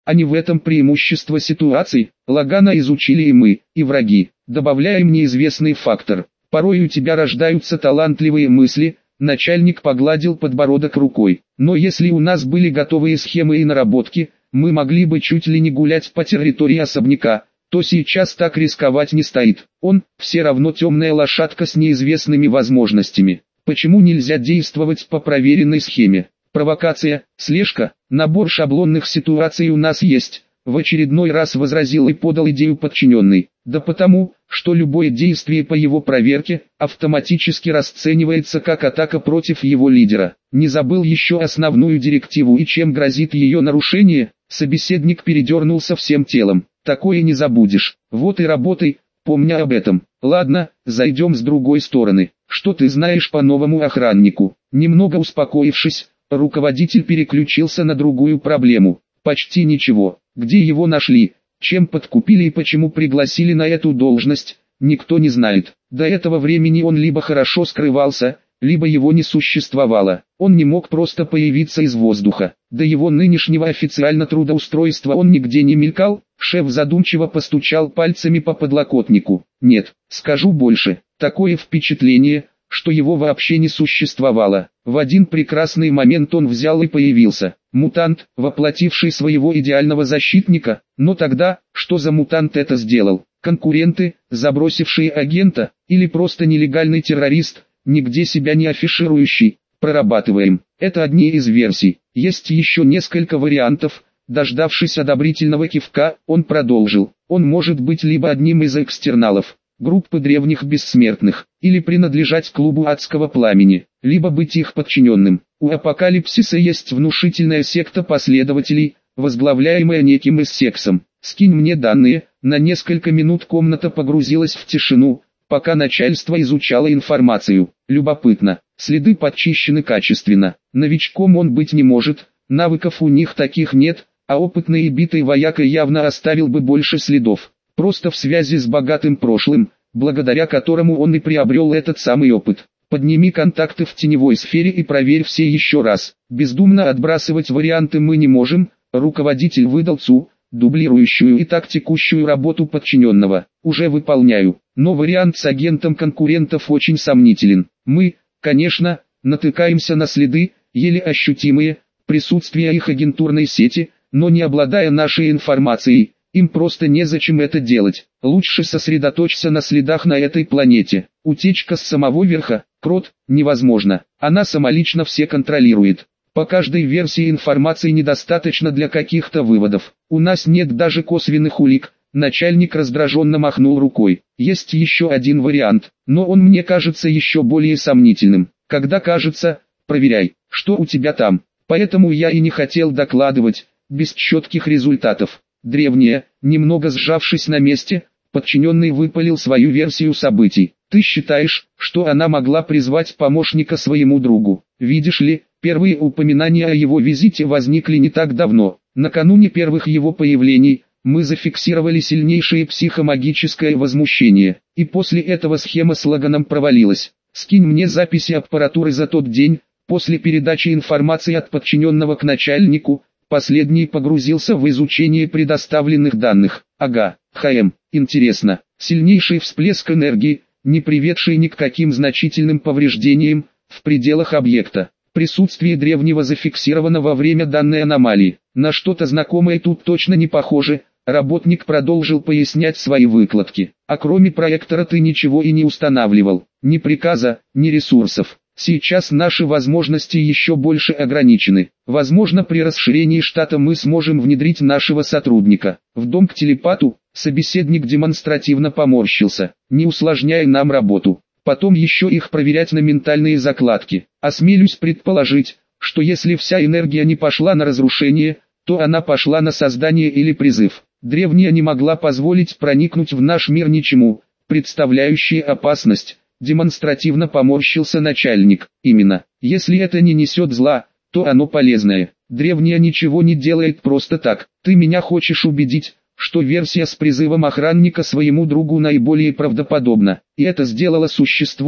а не в этом преимущество ситуации. Лагана изучили и мы, и враги. Добавляем неизвестный фактор. Порой у тебя рождаются талантливые мысли. Начальник погладил подбородок рукой. Но если у нас были готовые схемы и наработки, мы могли бы чуть ли не гулять по территории особняка, то сейчас так рисковать не стоит. Он все равно темная лошадка с неизвестными возможностями. Почему нельзя действовать по проверенной схеме? Провокация, слежка, набор шаблонных ситуаций у нас есть. В очередной раз возразил и подал идею подчиненный. Да потому, что любое действие по его проверке автоматически расценивается как атака против его лидера. Не забыл еще основную директиву и чем грозит ее нарушение? Собеседник передернулся всем телом. Такое не забудешь. Вот и работай, помня об этом. Ладно, зайдем с другой стороны. Что ты знаешь по новому охраннику? Немного успокоившись, руководитель переключился на другую проблему. Почти ничего. Где его нашли, чем подкупили и почему пригласили на эту должность, никто не знает. До этого времени он либо хорошо скрывался, либо его не существовало. Он не мог просто появиться из воздуха. До его нынешнего официально трудоустройства он нигде не мелькал. Шеф задумчиво постучал пальцами по подлокотнику. Нет, скажу больше, такое впечатление, что его вообще не существовало. В один прекрасный момент он взял и появился. Мутант, воплотивший своего идеального защитника. Но тогда, что за мутант это сделал? Конкуренты, забросившие агента, или просто нелегальный террорист, нигде себя не афиширующий? Прорабатываем. Это одни из версий. Есть еще несколько вариантов. Дождавшись одобрительного кивка, он продолжил. Он может быть либо одним из экстерналов группы древних бессмертных, или принадлежать клубу адского пламени, либо быть их подчиненным. У Апокалипсиса есть внушительная секта последователей, возглавляемая неким Иссексом. Скинь мне данные. На несколько минут комната погрузилась в тишину, пока начальство изучало информацию. Любопытно, следы подчищены качественно. Новичком он быть не может, навыков у них таких нет, а опытный и битый вояка явно оставил бы больше следов. Просто в связи с богатым прошлым, благодаря которому он и приобрел этот самый опыт. Подними контакты в теневой сфере и проверь все еще раз. Бездумно отбрасывать варианты мы не можем. Руководитель выдал ЦУ, дублирующую и так текущую работу подчиненного. Уже выполняю. Но вариант с агентом конкурентов очень сомнителен. Мы, конечно, натыкаемся на следы, еле ощутимые, присутствия их агентурной сети, но не обладая нашей информацией. Им просто незачем это делать. Лучше сосредоточься на следах на этой планете. Утечка с самого верха, крот, невозможно. Она самолично все контролирует. По каждой версии информации недостаточно для каких-то выводов. У нас нет даже косвенных улик. Начальник раздраженно махнул рукой. Есть еще один вариант, но он мне кажется еще более сомнительным. Когда кажется, проверяй, что у тебя там. Поэтому я и не хотел докладывать, без четких результатов. Древняя, немного сжавшись на месте, подчиненный выпалил свою версию событий. Ты считаешь, что она могла призвать помощника своему другу? Видишь ли, первые упоминания о его визите возникли не так давно. Накануне первых его появлений, мы зафиксировали сильнейшее психомагическое возмущение. И после этого схема с Лаганом провалилась. Скинь мне записи аппаратуры за тот день, после передачи информации от подчиненного к начальнику. Последний погрузился в изучение предоставленных данных. Ага, интересно. Сильнейший всплеск энергии, не приведший ни к каким значительным повреждениям, в пределах объекта. Присутствие древнего зафиксировано во время данной аномалии. На что-то знакомое тут точно не похоже. Работник продолжил пояснять свои выкладки. А кроме проектора ты ничего и не устанавливал. Ни приказа, ни ресурсов. Сейчас наши возможности еще больше ограничены. Возможно, при расширении штата мы сможем внедрить нашего сотрудника. В дом к телепату. Собеседник демонстративно поморщился. Не усложняй нам работу. Потом еще их проверять на ментальные закладки. Осмелюсь предположить, что если вся энергия не пошла на разрушение, то она пошла на создание или призыв. Древняя не могла позволить проникнуть в наш мир ничему, представляющее опасность. Демонстративно поморщился начальник. Именно, если это не несет зла, то оно полезное. Древняя ничего не делает просто так. Ты меня хочешь убедить, что версия с призывом охранника своему другу наиболее правдоподобна. И это сделало существо,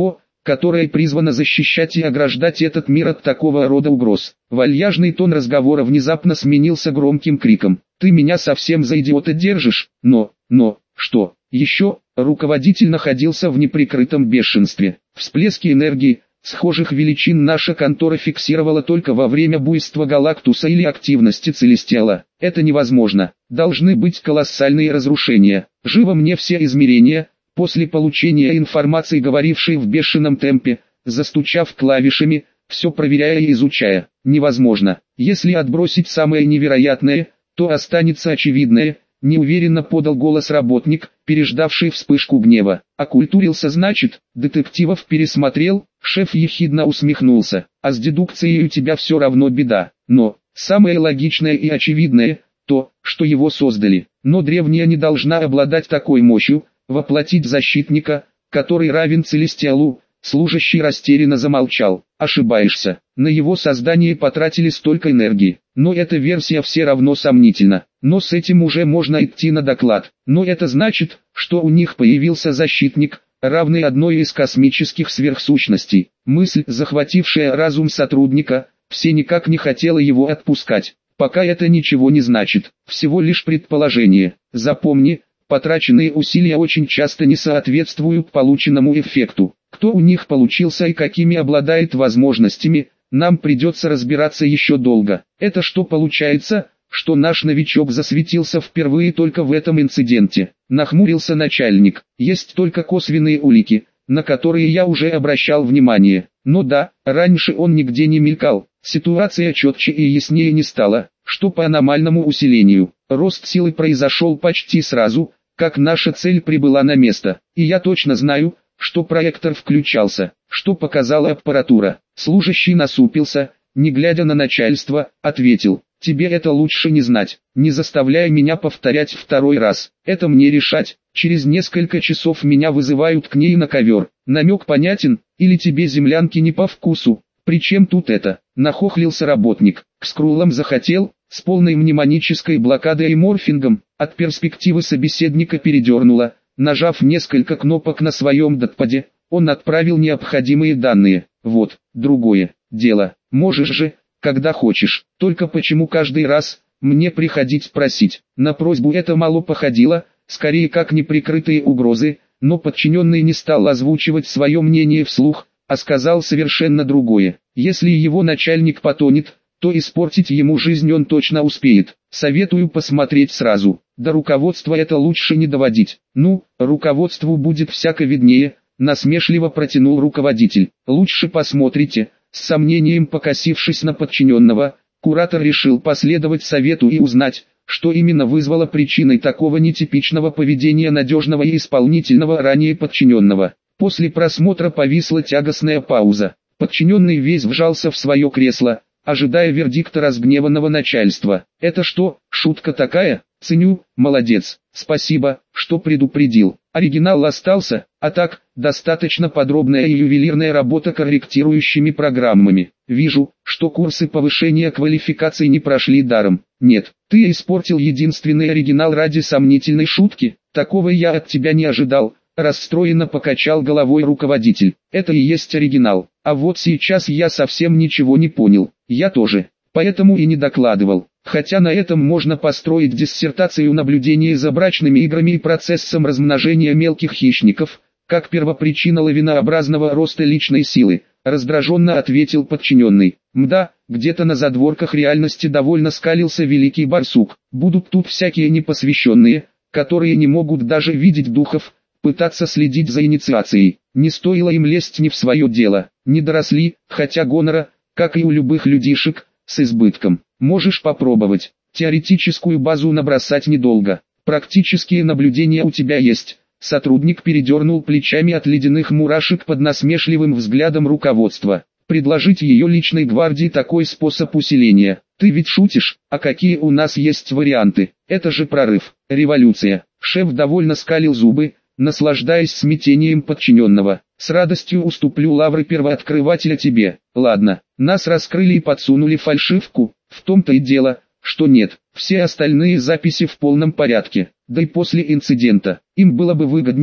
которое призвано защищать и ограждать этот мир от такого рода угроз. Вальяжный тон разговора внезапно сменился громким криком. «Ты меня совсем за идиота держишь? Но, что? Еще?» Руководитель находился в неприкрытом бешенстве. Всплески энергии, схожих величин наша контора фиксировала только во время буйства Галактуса или активности Целестиала. Это невозможно. Должны быть колоссальные разрушения. Живо мне все измерения. После получения информации, говорившей в бешеном темпе, застучав клавишами, все проверяя и изучая. Невозможно. Если отбросить самое невероятное, то останется очевидное, неуверенно подал голос работник, переждавший вспышку гнева. Окультурился, значит, детективов пересмотрел, шеф ехидно усмехнулся. А с дедукцией у тебя все равно беда. Но, самое логичное и очевидное, то, что его создали. Но древняя не должна обладать такой мощью, воплотить защитника, который равен Целестиалу. Служащий растерянно замолчал. Ошибаешься. На его создание потратили столько энергии. Но эта версия все равно сомнительна. Но с этим уже можно идти на доклад. Но это значит, что у них появился защитник, равный одной из космических сверхсущностей. Мысль, захватившая разум сотрудника, все никак не хотела его отпускать. Пока это ничего не значит. Всего лишь предположение. Запомни, потраченные усилия очень часто не соответствуют полученному эффекту. Кто у них получился и какими обладает возможностями, нам придется разбираться еще долго. Это что получается, что наш новичок засветился впервые только в этом инциденте? Нахмурился начальник. Есть только косвенные улики, на которые я уже обращал внимание. Но да, раньше он нигде не мелькал. Ситуация четче и яснее не стала, что по аномальному усилению. Рост силы произошел почти сразу, как наша цель прибыла на место. И я точно знаю, что проектор включался, что показала аппаратура. Служащий насупился, не глядя на начальство, ответил: «Тебе это лучше не знать, не заставляй меня повторять второй раз, это мне решать, через несколько часов меня вызывают к ней на ковер». Намек понятен, или тебе землянки не по вкусу? Причем тут это? Нахохлился работник. К скрулам захотел, с полной мнемонической блокадой и морфингом. От перспективы собеседника передернуло. Нажав несколько кнопок на своем датпаде, он отправил необходимые данные. Вот, другое дело. Можешь же, когда хочешь. Только почему каждый раз мне приходить просить? На просьбу это мало походило, скорее как неприкрытые угрозы, но подчиненный не стал озвучивать свое мнение вслух, а сказал совершенно другое. Если его начальник потонет, то испортить ему жизнь он точно успеет. Советую посмотреть сразу. До руководства это лучше не доводить. Ну, руководству будет всяко виднее, насмешливо протянул руководитель. Лучше посмотрите. С сомнением покосившись на подчиненного, куратор решил последовать совету и узнать, что именно вызвало причиной такого нетипичного поведения надежного и исполнительного ранее подчиненного. После просмотра повисла тягостная пауза. Подчиненный весь вжался в свое кресло, ожидая вердикта разгневанного начальства. «Это что, шутка такая? Ценю, молодец, спасибо, что предупредил. Оригинал остался, а так, достаточно подробная и ювелирная работа корректирующими программами. Вижу, что курсы повышения квалификации не прошли даром. Нет, ты испортил единственный оригинал ради сомнительной шутки? Такого я от тебя не ожидал». Расстроенно покачал головой руководитель. Это и есть оригинал. А вот сейчас я совсем ничего не понял. Я тоже. Поэтому и не докладывал. Хотя на этом можно построить диссертацию наблюдения за брачными играми и процессом размножения мелких хищников, как первопричина лавинообразного роста личной силы. Раздраженно ответил подчиненный. Мда, где-то на задворках реальности довольно скалился великий барсук. Будут тут всякие непосвященные, которые не могут даже видеть духов, пытаться следить за инициацией. Не стоило им лезть не в свое дело. Не доросли, хотя гонора, как и у любых людишек, с избытком. Можешь попробовать. Теоретическую базу набросать недолго. Практические наблюдения у тебя есть. Сотрудник передернул плечами от ледяных мурашек под насмешливым взглядом руководства. Предложить ее личной гвардии такой способ усиления. Ты ведь шутишь? А какие у нас есть варианты? Это же прорыв, революция. Шеф довольно скалил зубы, наслаждаясь смятением подчиненного. С радостью уступлю лавры первооткрывателя тебе. Ладно, нас раскрыли и подсунули фальшивку, в том-то и дело, что нет, все остальные записи в полном порядке. Да и после инцидента, им было бы выгоднее,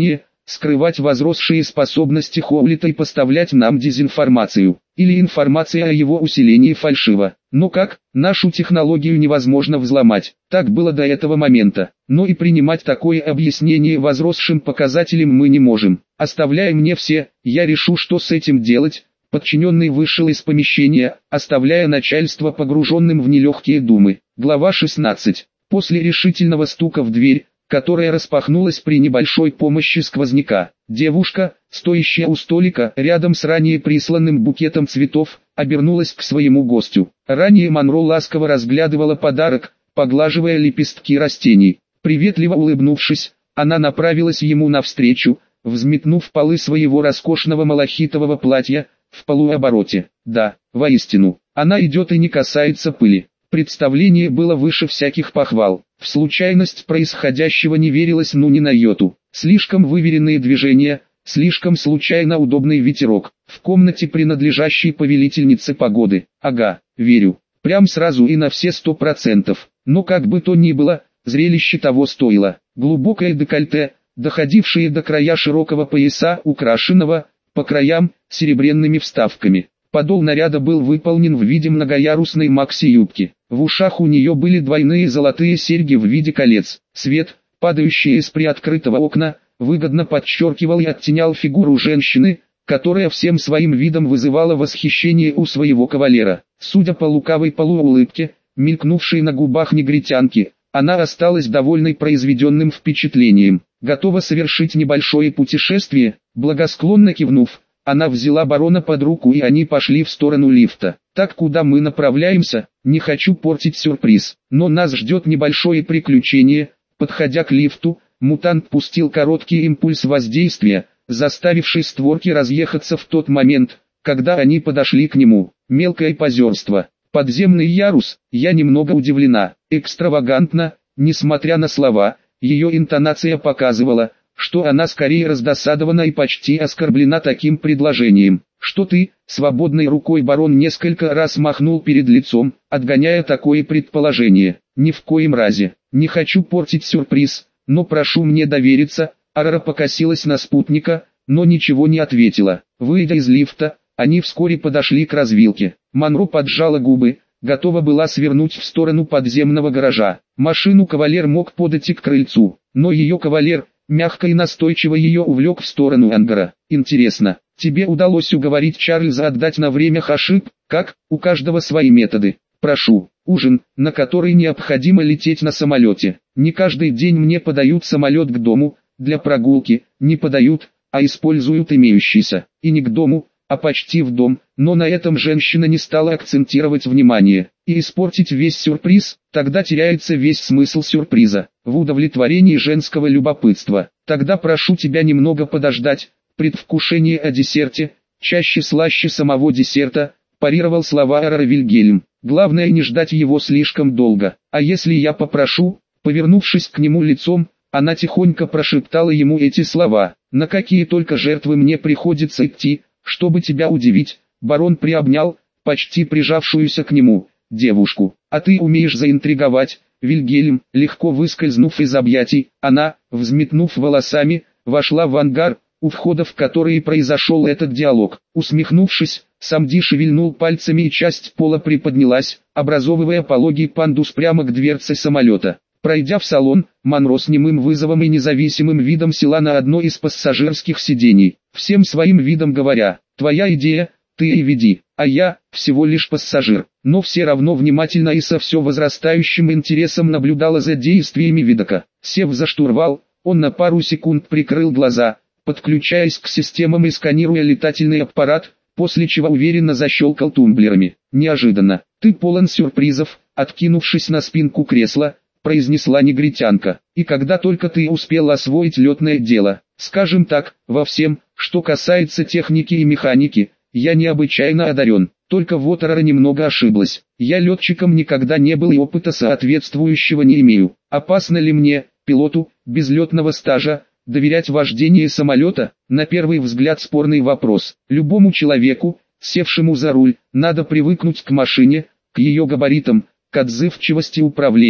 скрывать возросшие способности Хоулита и поставлять нам дезинформацию, или информация о его усилении фальшива. Но как? Нашу технологию невозможно взломать, так было до этого момента, но и принимать такое объяснение возросшим показателям мы не можем. Оставляй мне все, я решу, что с этим делать. Подчиненный вышел из помещения, оставляя начальство погруженным в нелегкие думы. Глава 16. После решительного стука в дверь, которая распахнулась при небольшой помощи сквозняка, девушка, стоящая у столика рядом с ранее присланным букетом цветов, обернулась к своему гостю. Ранее Монро ласково разглядывала подарок, поглаживая лепестки растений. Приветливо улыбнувшись, она направилась ему навстречу, взметнув полы своего роскошного малахитового платья, в полуобороте. Да, воистину, она идет и не касается пыли. Представление было выше всяких похвал. В случайность происходящего не верилось ни на йоту. Слишком выверенные движения, слишком случайно удобный ветерок. В комнате, принадлежащей повелительнице погоды. Ага, верю. Прям сразу и на все 100%. Но как бы то ни было, зрелище того стоило. Глубокое декольте, доходившее до края широкого пояса, украшенного, по краям, серебряными вставками. Подол наряда был выполнен в виде многоярусной макси-юбки. В ушах у нее были двойные золотые серьги в виде колец. Свет, падающий из приоткрытого окна, выгодно подчеркивал и оттенял фигуру женщины, которая всем своим видом вызывала восхищение у своего кавалера. Судя по лукавой полуулыбке, мелькнувшей на губах негритянки, она осталась довольной произведенным впечатлением. Готова совершить небольшое путешествие, благосклонно кивнув, она взяла барона под руку и они пошли в сторону лифта. Так, куда мы направляемся, не хочу портить сюрприз, но нас ждет небольшое приключение. Подходя к лифту, мутант пустил короткий импульс воздействия, заставивший створки разъехаться в тот момент, когда они подошли к нему. Мелкое позерство. Подземный ярус, я немного удивлена. Экстравагантно, несмотря на слова, ее интонация показывала, что она скорее раздосадована и почти оскорблена таким предложением. Что ты, свободной рукой барон несколько раз махнул перед лицом, отгоняя такое предположение. Ни в коем разе, не хочу портить сюрприз, но прошу мне довериться. Арара покосилась на спутника, но ничего не ответила. Выйдя из лифта, они вскоре подошли к развилке. Монро поджала губы, готова была свернуть в сторону подземного гаража. Машину кавалер мог подать и к крыльцу, но ее кавалер, мягко и настойчиво ее увлек в сторону ангара. Интересно, тебе удалось уговорить Чарльза отдать на время Хашиб? Как? У каждого свои методы. Прошу, ужин, на который необходимо лететь на самолете. Не каждый день мне подают самолет к дому, для прогулки, не подают, а используют имеющийся. И не к дому, а почти в дом, но на этом женщина не стала акцентировать внимание. И испортить весь сюрприз, тогда теряется весь смысл сюрприза, в удовлетворении женского любопытства. Тогда прошу тебя немного подождать, предвкушение о десерте, чаще слаще самого десерта, парировал слова Арара Вильгельм. Главное не ждать его слишком долго. А если я попрошу? Повернувшись к нему лицом, она тихонько прошептала ему эти слова. На какие только жертвы мне приходится идти, чтобы тебя удивить. Барон приобнял, почти прижавшуюся к нему, девушку. А ты умеешь заинтриговать, Вильгельм. Легко выскользнув из объятий, она, взметнув волосами, вошла в ангар, у входа в который произошел этот диалог. Усмехнувшись, Самди шевельнул пальцами и часть пола приподнялась, образовывая пологий пандус прямо к дверце самолета. Пройдя в салон, Монро с немым вызовом и независимым видом села на одно из пассажирских сидений, всем своим видом говоря: «Твоя идея, ты и веди, а я, всего лишь пассажир». Но все равно внимательно и со все возрастающим интересом наблюдала за действиями Видока. Сев за штурвал, он на пару секунд прикрыл глаза, подключаясь к системам и сканируя летательный аппарат, после чего уверенно защелкал тумблерами. «Неожиданно, ты полон сюрпризов», откинувшись на спинку кресла, произнесла негритянка. «И когда только ты успел освоить летное дело, скажем так, во всем, что касается техники и механики, я необычайно одарен». Только вот Арара немного ошиблась. «Я летчиком никогда не был и опыта соответствующего не имею. Опасно ли мне, пилоту, без летного стажа, доверять вождение самолета?» На первый взгляд спорный вопрос. Любому человеку, севшему за руль, надо привыкнуть к машине, к ее габаритам, к отзывчивости управления.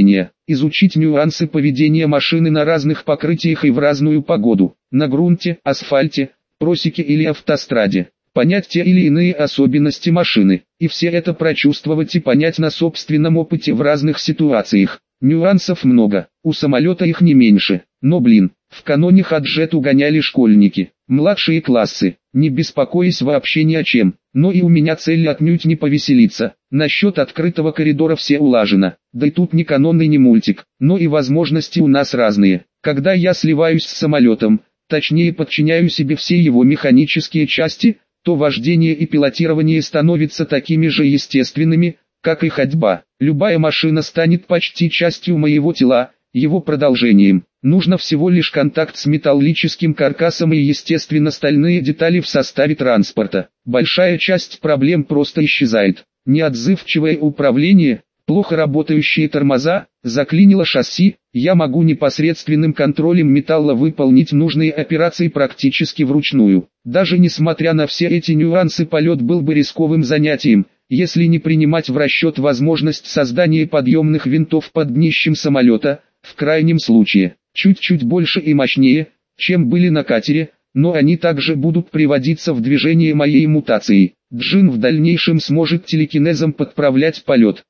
изучить нюансы поведения машины на разных покрытиях и в разную погоду, на грунте, асфальте, просеке или автостраде, понять те или иные особенности машины, и все это прочувствовать и понять на собственном опыте в разных ситуациях. Нюансов много, у самолета их не меньше, но в каноне Хаджет угоняли школьники, младшие классы, не беспокоясь вообще ни о чем, но и у меня цель отнюдь не повеселиться. Насчет открытого коридора все улажено, да и тут не канонный, не мультик, но и возможности у нас разные. Когда я сливаюсь с самолетом, точнее подчиняю себе все его механические части, то вождение и пилотирование становятся такими же естественными, как и ходьба. Любая машина станет почти частью моего тела, его продолжением. Нужно всего лишь контакт с металлическим каркасом и естественно стальные детали в составе транспорта. Большая часть проблем просто исчезает. Неотзывчивое управление, плохо работающие тормоза, заклинило шасси, я могу непосредственным контролем металла выполнить нужные операции практически вручную. Даже несмотря на все эти нюансы, полет был бы рисковым занятием, если не принимать в расчет возможность создания подъемных винтов под днищем самолета, в крайнем случае, чуть-чуть больше и мощнее, чем были на катере, но они также будут приводиться в движение моей мутацией. Джин в дальнейшем сможет телекинезом подправлять полет.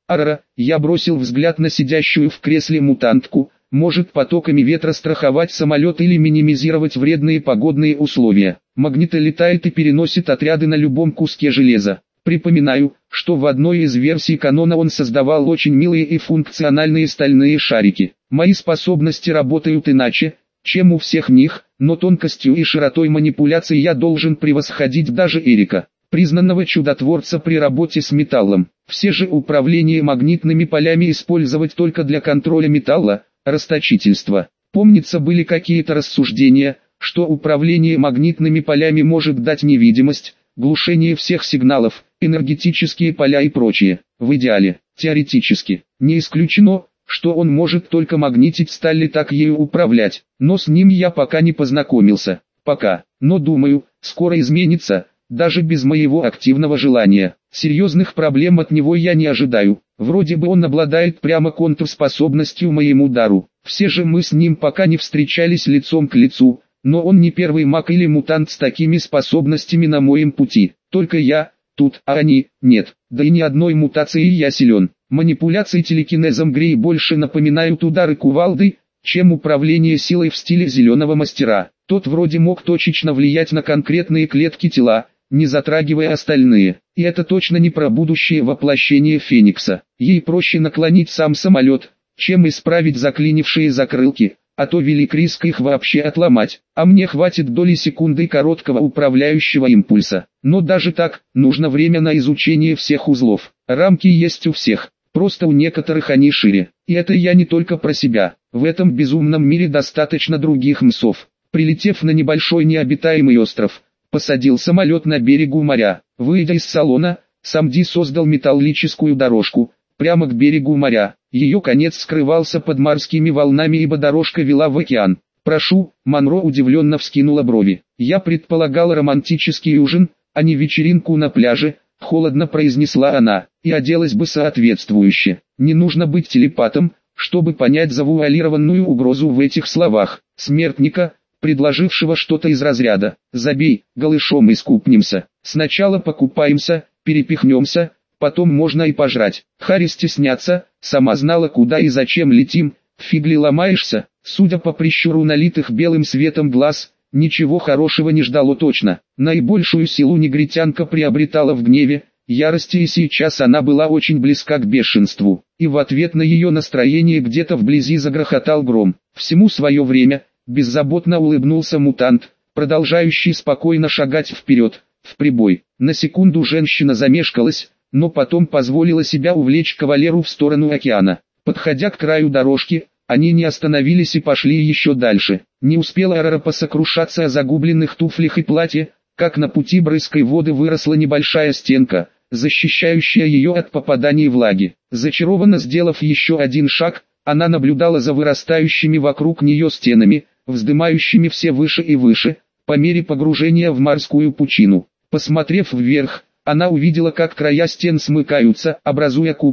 Я бросил взгляд на сидящую в кресле мутантку, может потоками ветра страховать самолет или минимизировать вредные погодные условия. Магнита летает и переносит отряды на любом куске железа. Припоминаю, что в одной из версий канона он создавал очень милые и функциональные стальные шарики. Мои способности работают иначе, чем у всех них, но тонкостью и широтой манипуляций я должен превосходить даже Эрика, признанного чудотворца при работе с металлом. Все же управление магнитными полями использовать только для контроля металла, расточительство. Помнится, были какие-то рассуждения, что управление магнитными полями может дать невидимость, глушение всех сигналов, энергетические поля и прочее. В идеале, теоретически, не исключено, что он может только магнитить сталь и так ею управлять, но с ним я пока не познакомился. Пока, но думаю, скоро изменится, даже без моего активного желания. Серьезных проблем от него я не ожидаю. Вроде бы он обладает прямо контрспособностью моему дару. Все же мы с ним пока не встречались лицом к лицу, но он не первый маг или мутант с такими способностями на моем пути. Только я тут, а они нет. Да и ни одной мутации я силен. Манипуляции телекинезом Грей больше напоминают удары кувалдой, чем управление силой в стиле зеленого мастера. Тот вроде мог точечно влиять на конкретные клетки тела, не затрагивая остальные. И это точно не про будущее воплощение Феникса. Ей проще наклонить сам самолет, чем исправить заклинившие закрылки, а то велик риск их вообще отломать. А мне хватит доли секунды короткого управляющего импульса. Но даже так, нужно время на изучение всех узлов. Рамки есть у всех, просто у некоторых они шире. И это я не только про себя. В этом безумном мире достаточно других мсов. Прилетев на небольшой необитаемый остров, посадил самолет на берегу моря. Выйдя из салона, Самди создал металлическую дорожку, прямо к берегу моря. Ее конец скрывался под морскими волнами, ибо дорожка вела в океан. «Прошу», Монро удивленно вскинула брови. «Я предполагал романтический ужин, а не вечеринку на пляже», холодно произнесла она, и оделась бы соответствующе. Не нужно быть телепатом, чтобы понять завуалированную угрозу в этих словах. Смертника, предложившего что-то из разряда: «Забей, голышом искупнемся. Сначала покупаемся, перепихнемся, потом можно и пожрать». Харри стесняться, сама знала, куда и зачем летим. Фигли ломаешься. Судя по прищуру налитых белым светом глаз, ничего хорошего не ждало точно. Наибольшую силу негритянка приобретала в гневе, ярости, и сейчас она была очень близка к бешенству. И в ответ на ее настроение где-то вблизи загрохотал гром. Всему свое время, беззаботно улыбнулся мутант, продолжающий спокойно шагать вперед, в прибой. На секунду женщина замешкалась, но потом позволила себя увлечь кавалеру в сторону океана. Подходя к краю дорожки, они не остановились и пошли еще дальше. Не успела Арара посокрушаться о загубленных туфлях и платье, как на пути брызкой воды выросла небольшая стенка, защищающая ее от попадания влаги. Зачарованно сделав еще один шаг, она наблюдала за вырастающими вокруг нее стенами, вздымающими все выше и выше, по мере погружения в морскую пучину. Посмотрев вверх, она увидела, как края стен смыкаются, образуя купол,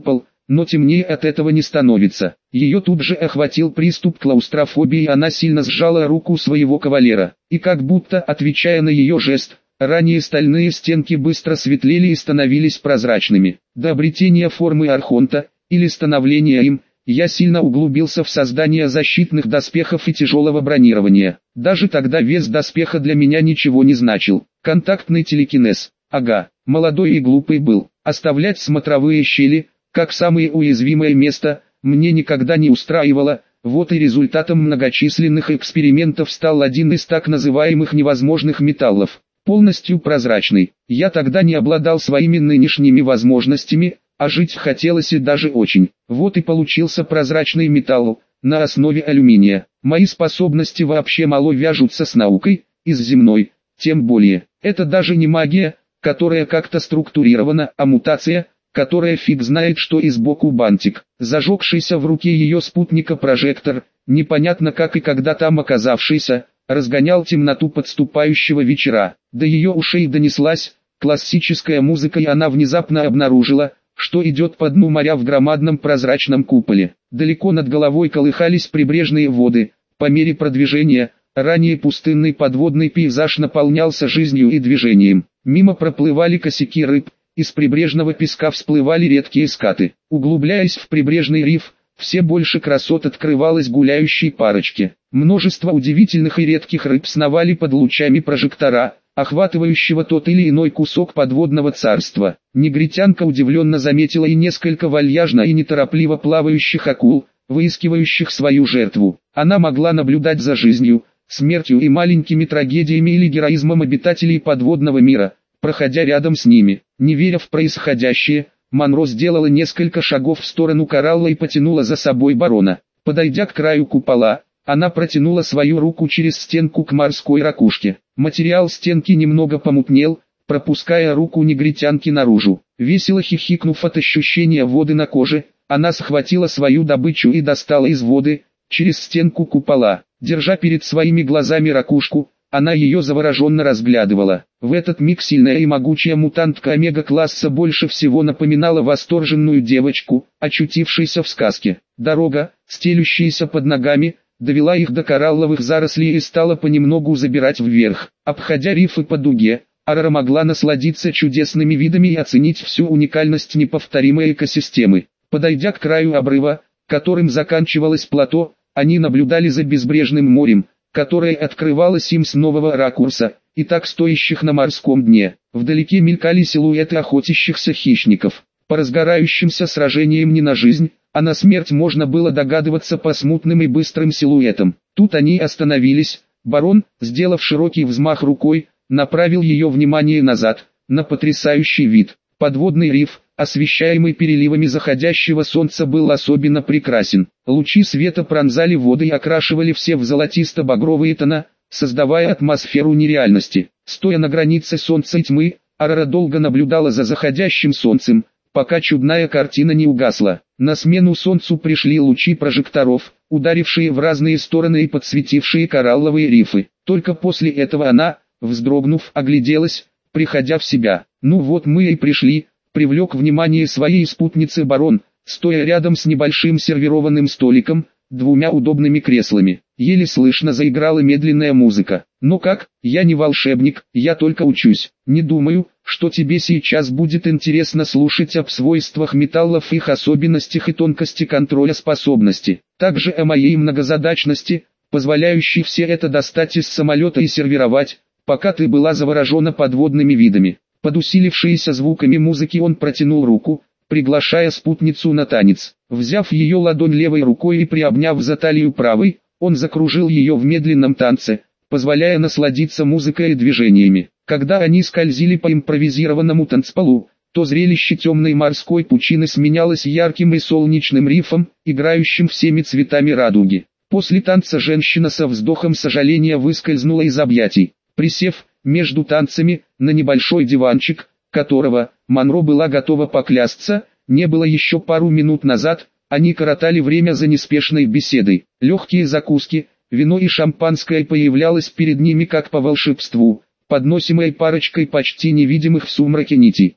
но темнее от этого не становится. Ее тут же охватил приступ клаустрофобии, и она сильно сжала руку своего кавалера. И как будто отвечая на ее жест, ранее стальные стенки быстро светлели и становились прозрачными. До обретения формы архонта, или становления им, я сильно углубился в создание защитных доспехов и тяжелого бронирования. Даже тогда вес доспеха для меня ничего не значил. Контактный телекинез. Ага, молодой и глупый был. Оставлять смотровые щели, как самое уязвимое место, мне никогда не устраивало. Вот и результатом многочисленных экспериментов стал один из так называемых невозможных металлов. Полностью прозрачный. Я тогда не обладал своими нынешними возможностями, а жить хотелось и даже очень. Вот и получился прозрачный металл, на основе алюминия. Мои способности вообще мало вяжутся с наукой, и с земной, тем более. Это даже не магия, которая как-то структурирована, а мутация, которая фиг знает что, и сбоку бантик. Зажегшийся в руке ее спутника прожектор, непонятно как и когда там оказавшийся, разгонял темноту подступающего вечера. До ее ушей донеслась классическая музыка, и она внезапно обнаружила, что идет по дну моря в громадном прозрачном куполе. Далеко над головой колыхались прибрежные воды. По мере продвижения, ранее пустынный подводный пейзаж наполнялся жизнью и движением. Мимо проплывали косяки рыб, из прибрежного песка всплывали редкие скаты. Углубляясь в прибрежный риф, все больше красот открывалось гуляющей парочке. Множество удивительных и редких рыб сновали под лучами прожектора, охватывающего тот или иной кусок подводного царства. Негритянка удивленно заметила и несколько вальяжно и неторопливо плавающих акул, выискивающих свою жертву. Она могла наблюдать за жизнью, смертью и маленькими трагедиями или героизмом обитателей подводного мира, проходя рядом с ними. Не веря в происходящее, Монро сделала несколько шагов в сторону коралла и потянула за собой барона. Подойдя к краю купола, она протянула свою руку через стенку к морской ракушке. Материал стенки немного помутнел, пропуская руку негритянки наружу. Весело хихикнув от ощущения воды на коже, она схватила свою добычу и достала из воды, через стенку купола. Держа перед своими глазами ракушку, она ее завороженно разглядывала. В этот миг сильная и могучая мутантка омега-класса больше всего напоминала восторженную девочку, очутившуюся в сказке. Дорога, стелющаяся под ногами, довела их до коралловых зарослей и стала понемногу забирать вверх. Обходя рифы по дуге, Арара могла насладиться чудесными видами и оценить всю уникальность неповторимой экосистемы. Подойдя к краю обрыва, которым заканчивалось плато, они наблюдали за безбрежным морем, которое открывалось им с нового ракурса, и так стоящих на морском дне. Вдалеке мелькали силуэты охотящихся хищников. По разгорающимся сражениям не на жизнь, а на смерть можно было догадываться по смутным и быстрым силуэтам. Тут они остановились. Барон, сделав широкий взмах рукой, направил ее внимание назад, на потрясающий вид. Подводный риф, освещаемый переливами заходящего солнца, был особенно прекрасен. Лучи света пронзали воды и окрашивали все в золотисто-багровые тона, создавая атмосферу нереальности. Стоя на границе солнца и тьмы, Арара долго наблюдала за заходящим солнцем, пока чудная картина не угасла. На смену солнцу пришли лучи прожекторов, ударившие в разные стороны и подсветившие коралловые рифы. Только после этого она, вздрогнув, огляделась, приходя в себя. «Ну вот мы и пришли», — привлек внимание своей спутницы барон, стоя рядом с небольшим сервированным столиком, двумя удобными креслами. Еле слышно заиграла медленная музыка. «Ну как, я не волшебник, я только учусь. Не думаю, что тебе сейчас будет интересно слушать об свойствах металлов, их особенностях и тонкости контроля способности. Также о моей многозадачности, позволяющей все это достать из самолета и сервировать, пока ты была заворожена подводными видами». Под усилившиеся звуками музыки он протянул руку, приглашая спутницу на танец. Взяв ее ладонь левой рукой и приобняв за талию правой, он закружил ее в медленном танце, позволяя насладиться музыкой и движениями. Когда они скользили по импровизированному танцполу, то зрелище темной морской пучины сменялось ярким и солнечным рифом, играющим всеми цветами радуги. После танца женщина со вздохом сожаления выскользнула из объятий. Присев, между танцами, на небольшой диванчик, которого, Монро была готова поклясться, не было еще пару минут назад, они коротали время за неспешной беседой. Легкие закуски, вино и шампанское появлялось перед ними как по волшебству, подносимое парочкой почти невидимых в сумраке нитей.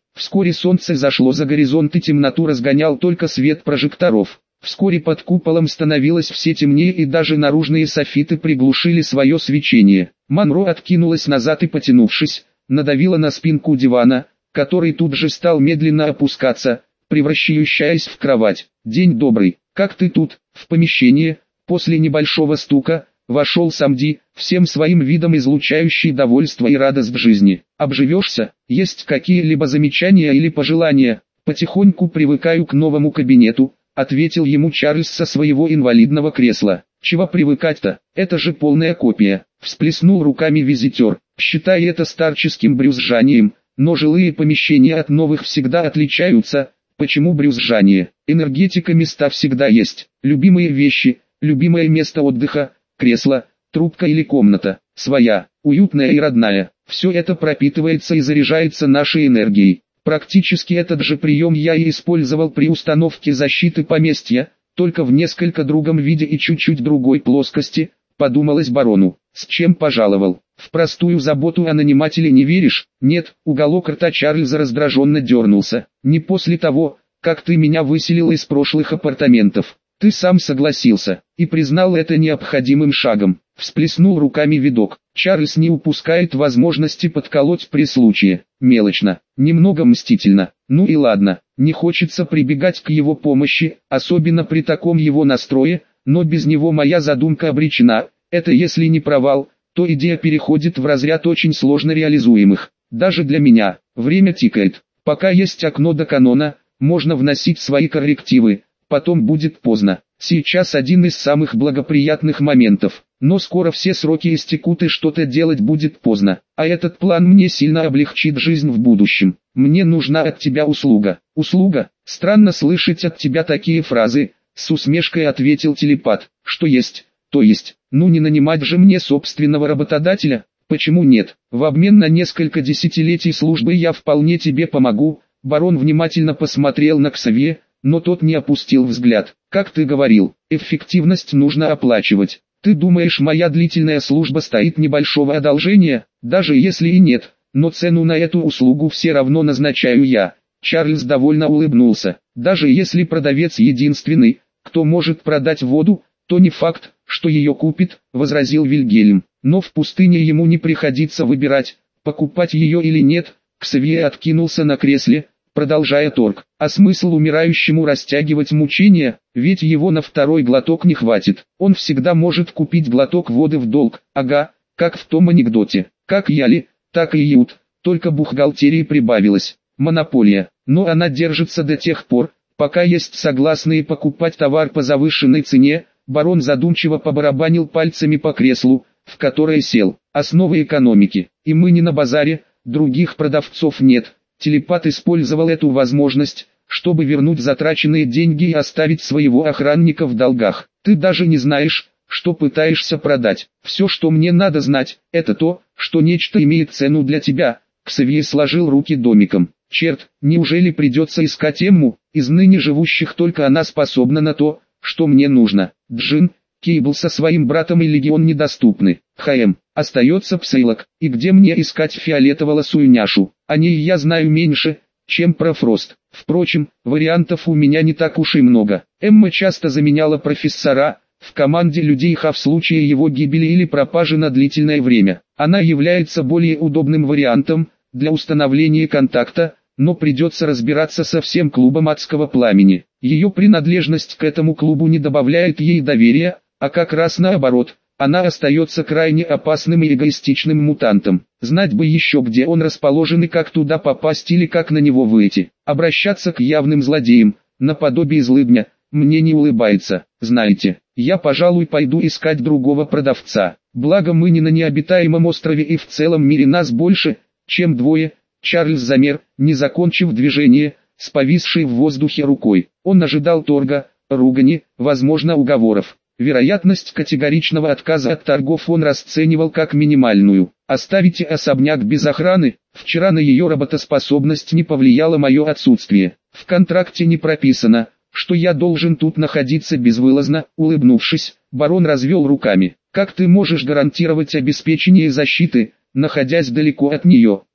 Вскоре солнце зашло за горизонт и темноту разгонял только свет прожекторов. Вскоре под куполом становилось все темнее и даже наружные софиты приглушили свое свечение. Монро откинулась назад и, потянувшись, надавила на спинку дивана, который тут же стал медленно опускаться, превращаясь в кровать. «День добрый, как ты тут?» В помещение, после небольшого стука, вошел Самди, всем своим видом излучающий довольство и радость в жизни. «Обживешься? Есть какие-либо замечания или пожелания?» «Потихоньку привыкаю к новому кабинету», ответил ему Чарльз со своего инвалидного кресла. «Чего привыкать-то? Это же полная копия», всплеснул руками визитер, считая это старческим брюзжанием, но жилые помещения от новых всегда отличаются. Почему брюзжание? Энергетика места всегда есть, любимые вещи, любимое место отдыха, кресло, трубка или комната, своя, уютная и родная, все это пропитывается и заряжается нашей энергией. Практически этот же прием я и использовал при установке защиты поместья, только в несколько другом виде и чуть-чуть другой плоскости, подумалось барону. С чем пожаловал? В простую заботу о нанимателе не веришь? Нет, уголок рта Чарльза раздраженно дернулся. Не после того, как ты меня выселил из прошлых апартаментов. Ты сам согласился, и признал это необходимым шагом. Всплеснул руками видок. Чарльз не упускает возможности подколоть при случае. Мелочно, немного мстительно. Ну и ладно, не хочется прибегать к его помощи, особенно при таком его настрое, но без него моя задумка обречена. Это если не провал, то идея переходит в разряд очень сложно реализуемых. Даже для меня. Время тикает. Пока есть окно до канона, можно вносить свои коррективы. Потом будет поздно. Сейчас один из самых благоприятных моментов. Но скоро все сроки истекут и что-то делать будет поздно. А этот план мне сильно облегчит жизнь в будущем. Мне нужна от тебя услуга. Услуга? Странно слышать от тебя такие фразы. С усмешкой ответил телепат. Что есть, то есть. Ну не нанимать же мне собственного работодателя. Почему нет? В обмен на несколько десятилетий службы я вполне тебе помогу. Барон внимательно посмотрел на Ксавье, но тот не опустил взгляд. Как ты говорил, эффективность нужно оплачивать. Ты думаешь, моя длительная служба стоит небольшого одолжения? Даже если и нет, но цену на эту услугу все равно назначаю я. Чарльз довольно улыбнулся. Даже если продавец единственный, кто может продать воду, то не факт, что ее купит, возразил Вильгельм. Но в пустыне ему не приходится выбирать, покупать ее или нет. Ксавье откинулся на кресле, продолжая торг. А смысл умирающему растягивать мучения, ведь его на второй глоток не хватит. Он всегда может купить глоток воды в долг. Ага, как в том анекдоте. Как Яли, так и Ют, только бухгалтерии прибавилось. Монополия. Но она держится до тех пор, пока есть согласные покупать товар по завышенной цене. Барон задумчиво побарабанил пальцами по креслу, в которое сел. Основы экономики. И мы не на базаре, других продавцов нет. Телепат использовал эту возможность, чтобы вернуть затраченные деньги и оставить своего охранника в долгах. Ты даже не знаешь, что пытаешься продать. Все, что мне надо знать, это то, что нечто имеет цену для тебя. Ксавье сложил руки домиком. Черт, неужели придется искать Эмму? Из ныне живущих только она способна на то, что мне нужно. Джин, Кейбл со своим братом и Легион недоступны. ХМ, остается Псейлок. И где мне искать фиолетоволосую няшу? О ней я знаю меньше, чем про Фрост. Впрочем, вариантов у меня не так уж и много. Эмма часто заменяла профессора в команде людей Ха в случае его гибели или пропажи на длительное время. Она является более удобным вариантом для установления контакта, но придется разбираться со всем клубом адского пламени. Ее принадлежность к этому клубу не добавляет ей доверия, а как раз наоборот, она остается крайне опасным и эгоистичным мутантом. Знать бы еще, где он расположен и как туда попасть или как на него выйти. Обращаться к явным злодеям, наподобие злыдня, мне не улыбается. Знаете, я, пожалуй, пойду искать другого продавца. Благо мы не на необитаемом острове и в целом мире нас больше, чем двое. Чарльз замер, не закончив движение, с повисшей в воздухе рукой. Он ожидал торга, ругани, возможно уговоров. Вероятность категоричного отказа от торгов он расценивал как минимальную. Оставите особняк без охраны, вчера на ее работоспособность не повлияло мое отсутствие. В контракте не прописано, что я должен тут находиться безвылазно. Улыбнувшись, барон развел руками. Как ты можешь гарантировать обеспечение защиты, находясь далеко от нее?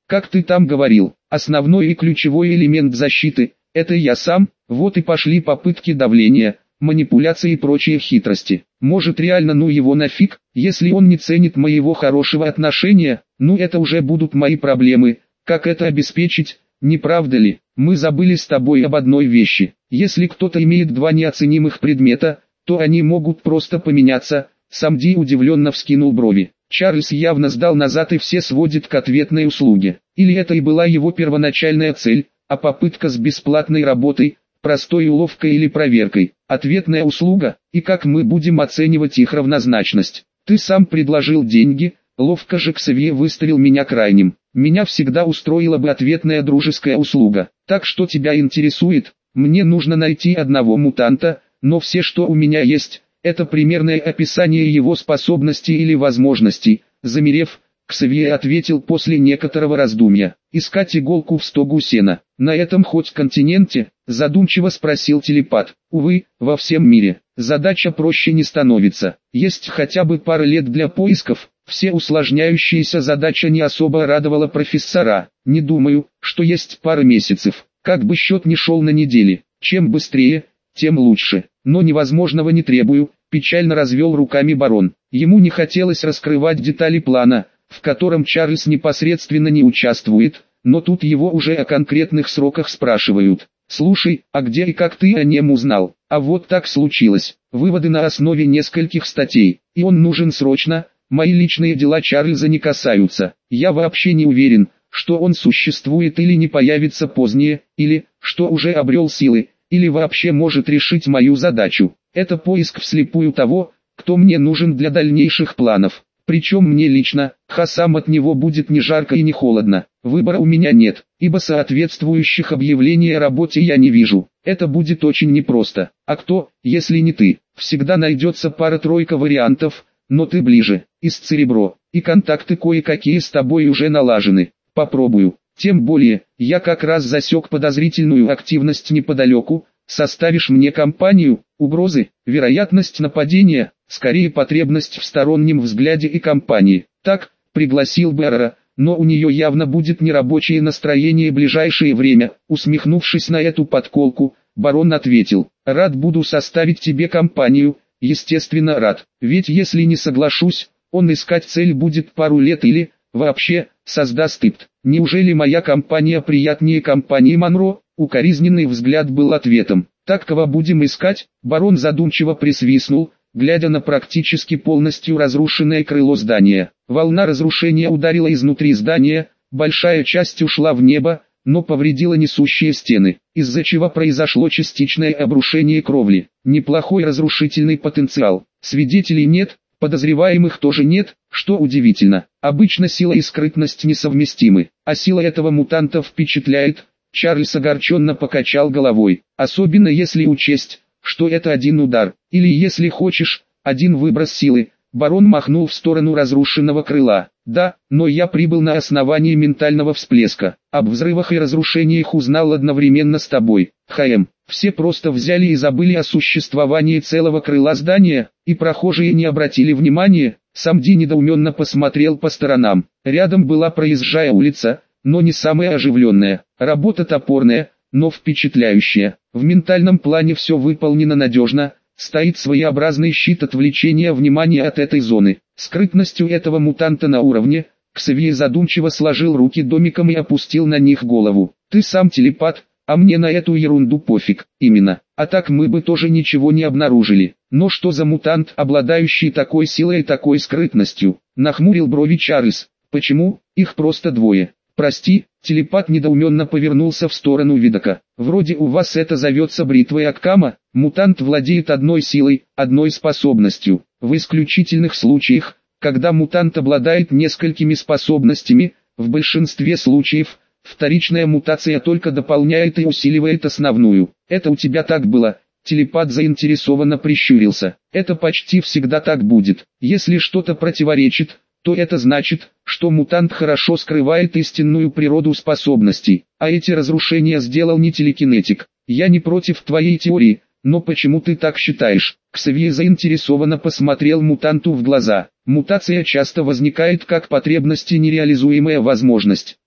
Как ты там говорил, основной и ключевой элемент защиты – это я сам, вот и пошли попытки давления, манипуляции и прочие хитрости. Может реально ну его нафиг, если он не ценит моего хорошего отношения, ну это уже будут мои проблемы, как это обеспечить, не правда ли? Мы забыли с тобой об одной вещи. Если кто-то имеет два неоценимых предмета, то они могут просто поменяться. Самди удивленно вскинул брови. Чарльз явно сдал назад и все сводит к ответной услуге. Или это и была его первоначальная цель, а попытка с бесплатной работой, простой уловкой или проверкой. Ответная услуга, и как мы будем оценивать их равнозначность? Ты сам предложил деньги, ловко же Ксавье выставил меня крайним. Меня всегда устроила бы ответная дружеская услуга. Так что тебя интересует? Мне нужно найти одного мутанта, но все, что у меня есть, это примерное описание его способностей или возможностей. Замерев, Ксавье ответил после некоторого раздумья. Искать иголку в стогу сена. На этом хоть континенте? Задумчиво спросил телепат. Увы, во всем мире. Задача проще не становится. Есть хотя бы пара лет для поисков. Все усложняющиеся задача не особо радовала профессора. Не думаю, что есть пара месяцев. Как бы счет ни шел на недели. Чем быстрее, тем лучше. Но невозможного не требую, печально развел руками барон. Ему не хотелось раскрывать детали плана, в котором Чарльз непосредственно не участвует, но тут его уже о конкретных сроках спрашивают. Слушай, а где и как ты о нем узнал? А вот так случилось. Выводы на основе нескольких статей, и он нужен срочно. Мои личные дела Чарльза не касаются. Я вообще не уверен, что он существует или не появится позднее, или, что уже обрел силы, или вообще может решить мою задачу. Это поиск вслепую того, кто мне нужен для дальнейших планов. Причем мне лично, Хасам от него будет не жарко и не холодно. Выбора у меня нет, ибо соответствующих объявлений о работе я не вижу. Это будет очень непросто. А кто, если не ты? Всегда найдется пара-тройка вариантов, но ты ближе. Из Церебро, и контакты кое-какие с тобой уже налажены. Попробую. Тем более, я как раз засек подозрительную активность неподалеку. Составишь мне компанию? Угрозы, вероятность нападения, скорее потребность в стороннем взгляде и компании. Так, пригласил Берра, но у нее явно будет нерабочее настроение в ближайшее время. Усмехнувшись на эту подколку, барон ответил: рад буду составить тебе компанию, естественно рад, ведь если не соглашусь, он искать цель будет пару лет или, вообще, создаст ИПТ. Неужели моя компания приятнее компании Монро? Укоризненный взгляд был ответом. Так кого будем искать? Барон задумчиво присвистнул, глядя на практически полностью разрушенное крыло здания. Волна разрушения ударила изнутри здания, большая часть ушла в небо, но повредила несущие стены, из-за чего произошло частичное обрушение кровли. Неплохой разрушительный потенциал. Свидетелей нет, подозреваемых тоже нет, что удивительно. Обычно сила и скрытность несовместимы, а сила этого мутанта впечатляет. Чарльз огорченно покачал головой, особенно если учесть, что это один удар, или если хочешь, один выброс силы. Барон махнул в сторону разрушенного крыла. Да, но я прибыл на основании ментального всплеска. Об взрывах и разрушениях узнал одновременно с тобой. ХМ. Все просто взяли и забыли о существовании целого крыла здания, и прохожие не обратили внимания. Самди недоуменно посмотрел по сторонам. Рядом была проезжая улица, но не самая оживленная. Работа топорная, но впечатляющая. В ментальном плане все выполнено надежно. Стоит своеобразный щит отвлечения внимания от этой зоны. Скрытностью этого мутанта на уровне. Ксавье задумчиво сложил руки домиком и опустил на них голову. Ты сам телепат, а мне на эту ерунду пофиг. Именно. А так мы бы тоже ничего не обнаружили. Но что за мутант, обладающий такой силой и такой скрытностью? Нахмурил брови Чарльз. Почему? Их просто двое. Прости, телепат недоуменно повернулся в сторону Видока. Вроде у вас это зовется бритвой Аккама. Мутант владеет одной силой, одной способностью. В исключительных случаях, когда мутант обладает несколькими способностями, в большинстве случаев, вторичная мутация только дополняет и усиливает основную. Это у тебя так было? Телепат заинтересованно прищурился. Это почти всегда так будет. Если что-то противоречит, то это значит, что мутант хорошо скрывает истинную природу способностей, а эти разрушения сделал не телекинетик. Я не против твоей теории, но почему ты так считаешь? Ксавье заинтересованно посмотрел мутанту в глаза. Мутация часто возникает как потребность и нереализуемая возможность.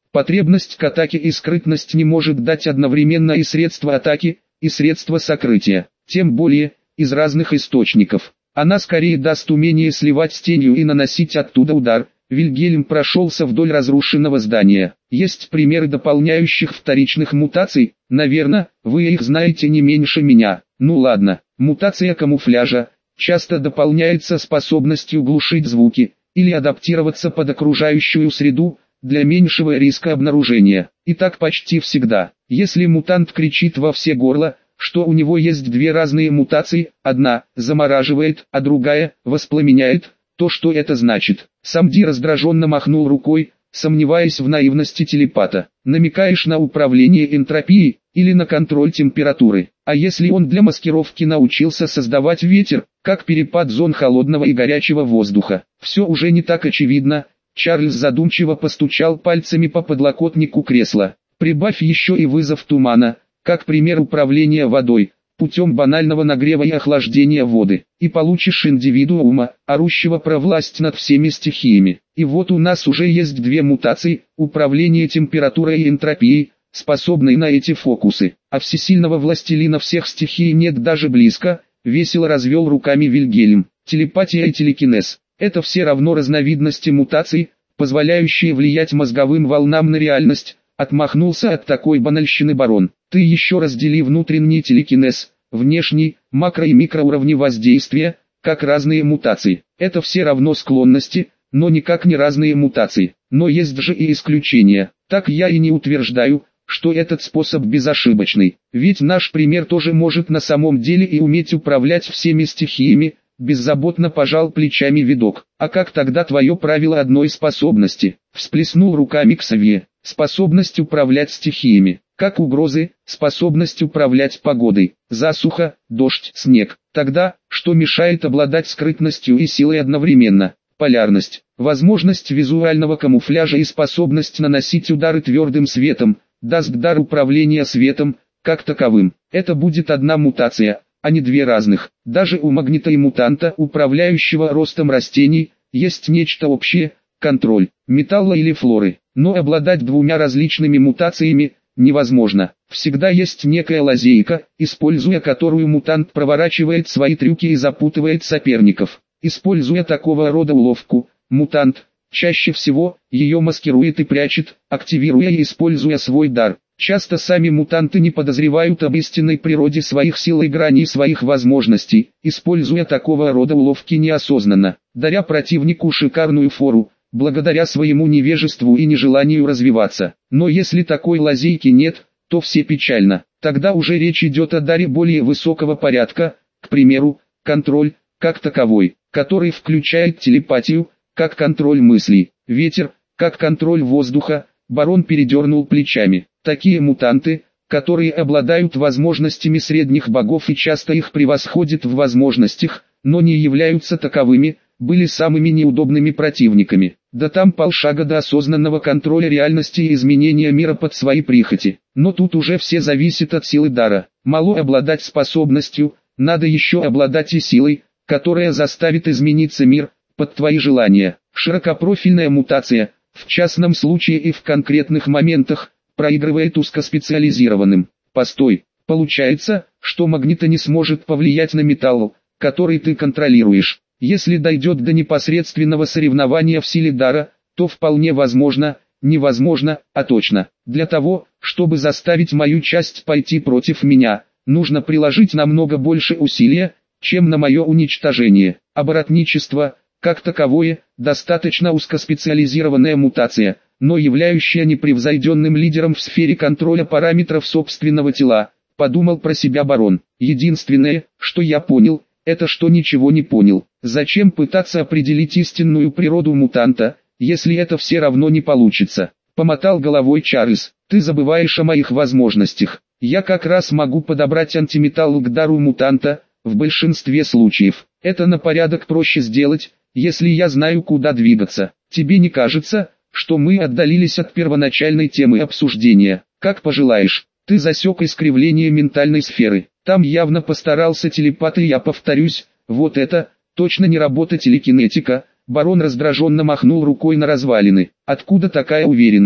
Потребность к атаке и скрытность не может дать одновременно и средства атаки, и средства сокрытия, тем более, из разных источников. Она скорее даст умение сливать с тенью и наносить оттуда удар. Вильгельм прошелся вдоль разрушенного здания. Есть примеры дополняющих вторичных мутаций, наверное, вы их знаете не меньше меня. Ну ладно, мутация камуфляжа часто дополняется способностью глушить звуки, или адаптироваться под окружающую среду, для меньшего риска обнаружения. И так почти всегда. Если мутант кричит во все горло, что у него есть две разные мутации, одна замораживает, а другая воспламеняет, то что это значит? Самди раздраженно махнул рукой, сомневаясь в наивности телепата. Намекаешь на управление энтропией, или на контроль температуры. А если он для маскировки научился создавать ветер, как перепад зон холодного и горячего воздуха? Все уже не так очевидно. Чарльз задумчиво постучал пальцами по подлокотнику кресла. Прибавь еще и вызов тумана, как пример управления водой, путем банального нагрева и охлаждения воды, и получишь индивидуума, орущего про власть над всеми стихиями. И вот у нас уже есть две мутации, управление температурой и энтропией, способные на эти фокусы. А всесильного властелина всех стихий нет даже близко, весело развел руками Вильгельм. Телепатия и телекинез – это все равно разновидности мутаций, позволяющие влиять мозговым волнам на реальность. Отмахнулся от такой банальщины барон. Ты еще раздели внутренний телекинез, внешний, макро- и микроуровни воздействия, как разные мутации. Это все равно склонности, но никак не разные мутации. Но есть же и исключения. Так я и не утверждаю, что этот способ безошибочный. Ведь наш пример тоже может на самом деле и уметь управлять всеми стихиями, беззаботно пожал плечами видок. А как тогда твое правило одной способности? Всплеснул руками Ксавье. Способность управлять стихиями, как угрозы, способность управлять погодой, засуха, дождь, снег. Тогда, что мешает обладать скрытностью и силой одновременно? Полярность, возможность визуального камуфляжа и способность наносить удары твердым светом, даст дар управления светом, как таковым. Это будет одна мутация, а не две разных. Даже у магнита и мутанта, управляющего ростом растений, есть нечто общее – контроль, металла или флоры. Но обладать двумя различными мутациями невозможно. Всегда есть некая лазейка, используя которую мутант проворачивает свои трюки и запутывает соперников. Используя такого рода уловку, мутант, чаще всего, ее маскирует и прячет, активируя и используя свой дар. Часто сами мутанты не подозревают об истинной природе своих сил и граней своих возможностей, используя такого рода уловки неосознанно, даря противнику шикарную фору, благодаря своему невежеству и нежеланию развиваться. Но если такой лазейки нет, то все печально. Тогда уже речь идет о даре более высокого порядка, к примеру, контроль, как таковой, который включает телепатию, как контроль мыслей, ветер, как контроль воздуха. Барон передернул плечами. Такие мутанты, которые обладают возможностями средних богов и часто их превосходят в возможностях, но не являются таковыми, были самыми неудобными противниками. Да там полшага до осознанного контроля реальности и изменения мира под свои прихоти. Но тут уже все зависит от силы дара. Мало обладать способностью, надо еще обладать и силой, которая заставит измениться мир, под твои желания. Широкопрофильная мутация, в частном случае и в конкретных моментах, проигрывает узкоспециализированным. Постой, получается, что магнита не сможет повлиять на металл, который ты контролируешь. Если дойдет до непосредственного соревнования в силе дара, то вполне возможно, невозможно, а точно. Для того, чтобы заставить мою часть пойти против меня, нужно приложить намного больше усилия, чем на мое уничтожение. Оборотничество, как таковое, достаточно узкоспециализированная мутация, но являющая непревзойденным лидером в сфере контроля параметров собственного тела, подумал про себя барон. Единственное, что я понял, это что ничего не понял. Зачем пытаться определить истинную природу мутанта, если это все равно не получится? Помотал головой Чарльз. Ты забываешь о моих возможностях. Я как раз могу подобрать антиметалл к дару мутанта, в большинстве случаев. Это на порядок проще сделать, если я знаю, куда двигаться. Тебе не кажется, что мы отдалились от первоначальной темы обсуждения? Как пожелаешь. Ты засек искривление ментальной сферы. Там явно постарался телепат, и я повторюсь, вот это, точно не работа телекинетика. Барон раздраженно махнул рукой на развалины. Откуда такая уверенность?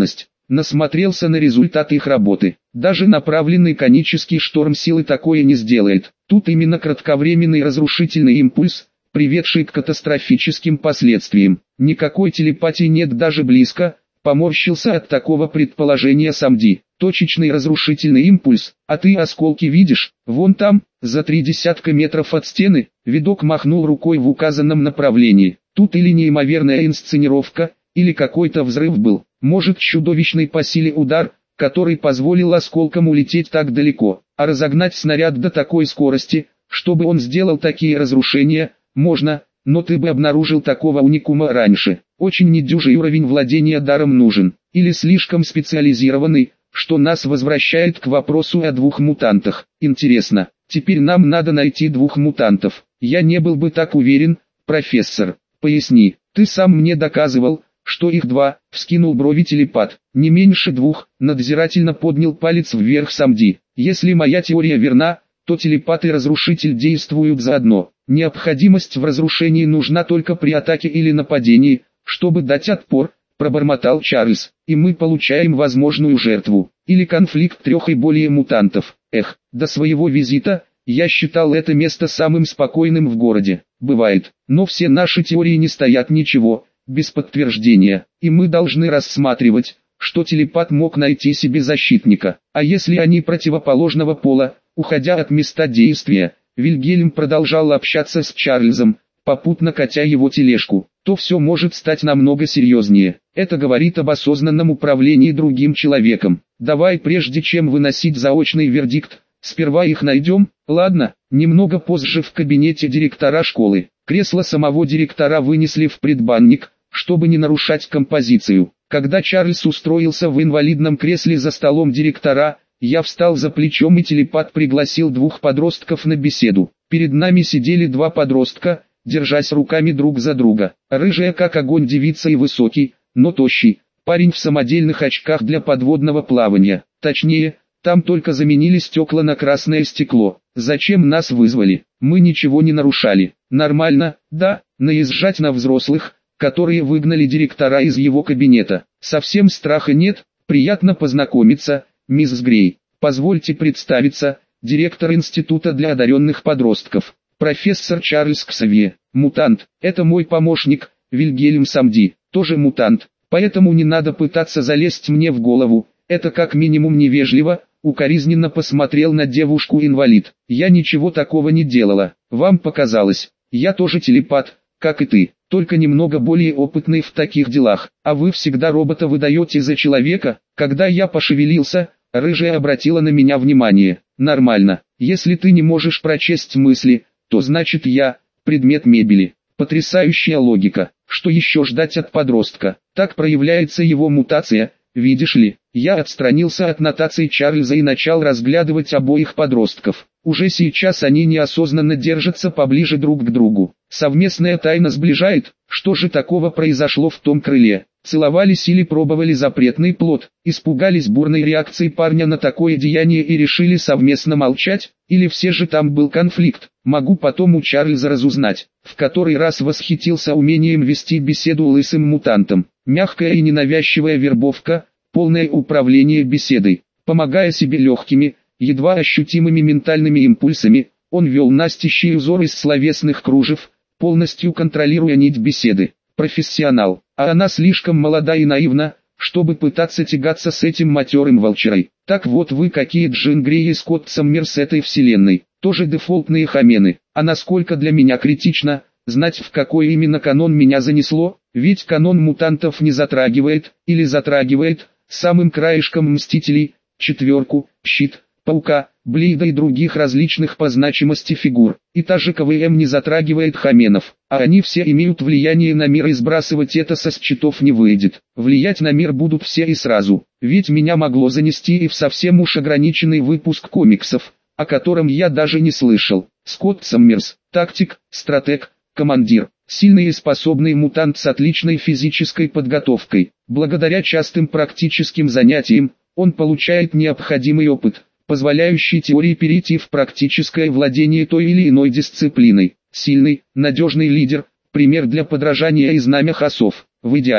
насмотрелся на результат их работы. Даже направленный конический шторм силы такое не сделает. Тут именно кратковременный разрушительный импульс, приведший к катастрофическим последствиям. Никакой телепатии нет даже близко, поморщился от такого предположения Самди. Точечный разрушительный импульс, а ты осколки видишь, вон там, за 30 метров от стены. Видок махнул рукой в указанном направлении. Тут или неимоверная инсценировка, или какой-то взрыв был, может чудовищный по силе удар, который позволил осколкам улететь так далеко, а разогнать снаряд до такой скорости, чтобы он сделал такие разрушения, можно, но ты бы обнаружил такого уникума раньше. Очень недюжий уровень владения даром нужен, или слишком специализированный, что нас возвращает к вопросу о двух мутантах. Интересно, теперь нам надо найти двух мутантов. Я не был бы так уверен, профессор. Поясни, ты сам мне доказывал, что их два, вскинул брови телепат. Не меньше двух, надзирательно поднял палец вверх Самди. Если моя теория верна, то телепат и разрушитель действуют заодно. Необходимость в разрушении нужна только при атаке или нападении, чтобы дать отпор, пробормотал Чарльз, и мы получаем возможную жертву, или конфликт трех и более мутантов. Эх, до своего визита, я считал это место самым спокойным в городе. Бывает, но все наши теории не стоят ничего, без подтверждения, и мы должны рассматривать, что телепат мог найти себе защитника. А если они противоположного пола, уходя от места действия, Вильгельм продолжал общаться с Чарльзом, попутно катя его тележку, то все может стать намного серьезнее. Это говорит об осознанном управлении другим человеком. Давай, прежде чем выносить заочный вердикт, сперва их найдем. Ладно, немного позже в кабинете директора школы. Кресло самого директора вынесли в предбанник, чтобы не нарушать композицию. Когда Чарльз устроился в инвалидном кресле за столом директора, я встал за плечом, и телепат пригласил двух подростков на беседу. Перед нами сидели два подростка, держась руками друг за друга. Рыжая как огонь девица и высокий, но тощий, парень в самодельных очках для подводного плавания. Точнее, там только заменили стекла на красное стекло. Зачем нас вызвали? Мы ничего не нарушали. Нормально, да, наезжать на взрослых, которые выгнали директора из его кабинета. Совсем страха нет, приятно познакомиться, мисс Грей. Позвольте представиться, директор института для одаренных подростков. Профессор Чарльз Ксавье, мутант, это мой помощник, Вильгельм Самди, тоже мутант, поэтому не надо пытаться залезть мне в голову, это как минимум невежливо. Укоризненно посмотрел на девушку-инвалид. Я ничего такого не делала, вам показалось, я тоже телепат, как и ты, только немного более опытный в таких делах, а вы всегда робота выдаете за человека. Когда я пошевелился, рыжая обратила на меня внимание. Нормально, если ты не можешь прочесть мысли, то значит я, предмет мебели. Потрясающая логика. Что еще ждать от подростка? Так проявляется его мутация, видишь ли. Я отстранился от нотаций Чарльза и начал разглядывать обоих подростков. Уже сейчас они неосознанно держатся поближе друг к другу. Совместная тайна сближает. Что же такого произошло в том крыле? Целовались или пробовали запретный плод? Испугались бурной реакции парня на такое деяние и решили совместно молчать? Или все же там был конфликт? Могу потом у Чарльза разузнать. В который раз восхитился умением вести беседу лысым мутантом. Мягкая и ненавязчивая вербовка, полное управление беседой. Помогая себе легкими, едва ощутимыми ментальными импульсами, он вел настящий узор из словесных кружев, полностью контролируя нить беседы. Профессионал, а она слишком молода и наивна, чтобы пытаться тягаться с этим матерым волчарой. Так вот вы какие, Джин Грей и Скотт Саммерс этой вселенной, тоже дефолтные хамены. А насколько для меня критично, знать, в какой именно канон меня занесло, ведь канон мутантов не затрагивает, или затрагивает, самым краешком Мстителей, Четверку, Щит, Паука, Блейда и других различных по значимости фигур. И та же КВМ не затрагивает хаменов, а они все имеют влияние на мир, и сбрасывать это со счетов не выйдет. Влиять на мир будут все и сразу, ведь меня могло занести и в совсем уж ограниченный выпуск комиксов, о котором я даже не слышал. Скотт Саммерс, тактик, стратег, командир, сильный и способный мутант с отличной физической подготовкой. Благодаря частым практическим занятиям, он получает необходимый опыт, позволяющий теории перейти в практическое владение той или иной дисциплиной. Сильный, надежный лидер, пример для подражания и знамя хасов. В идеале,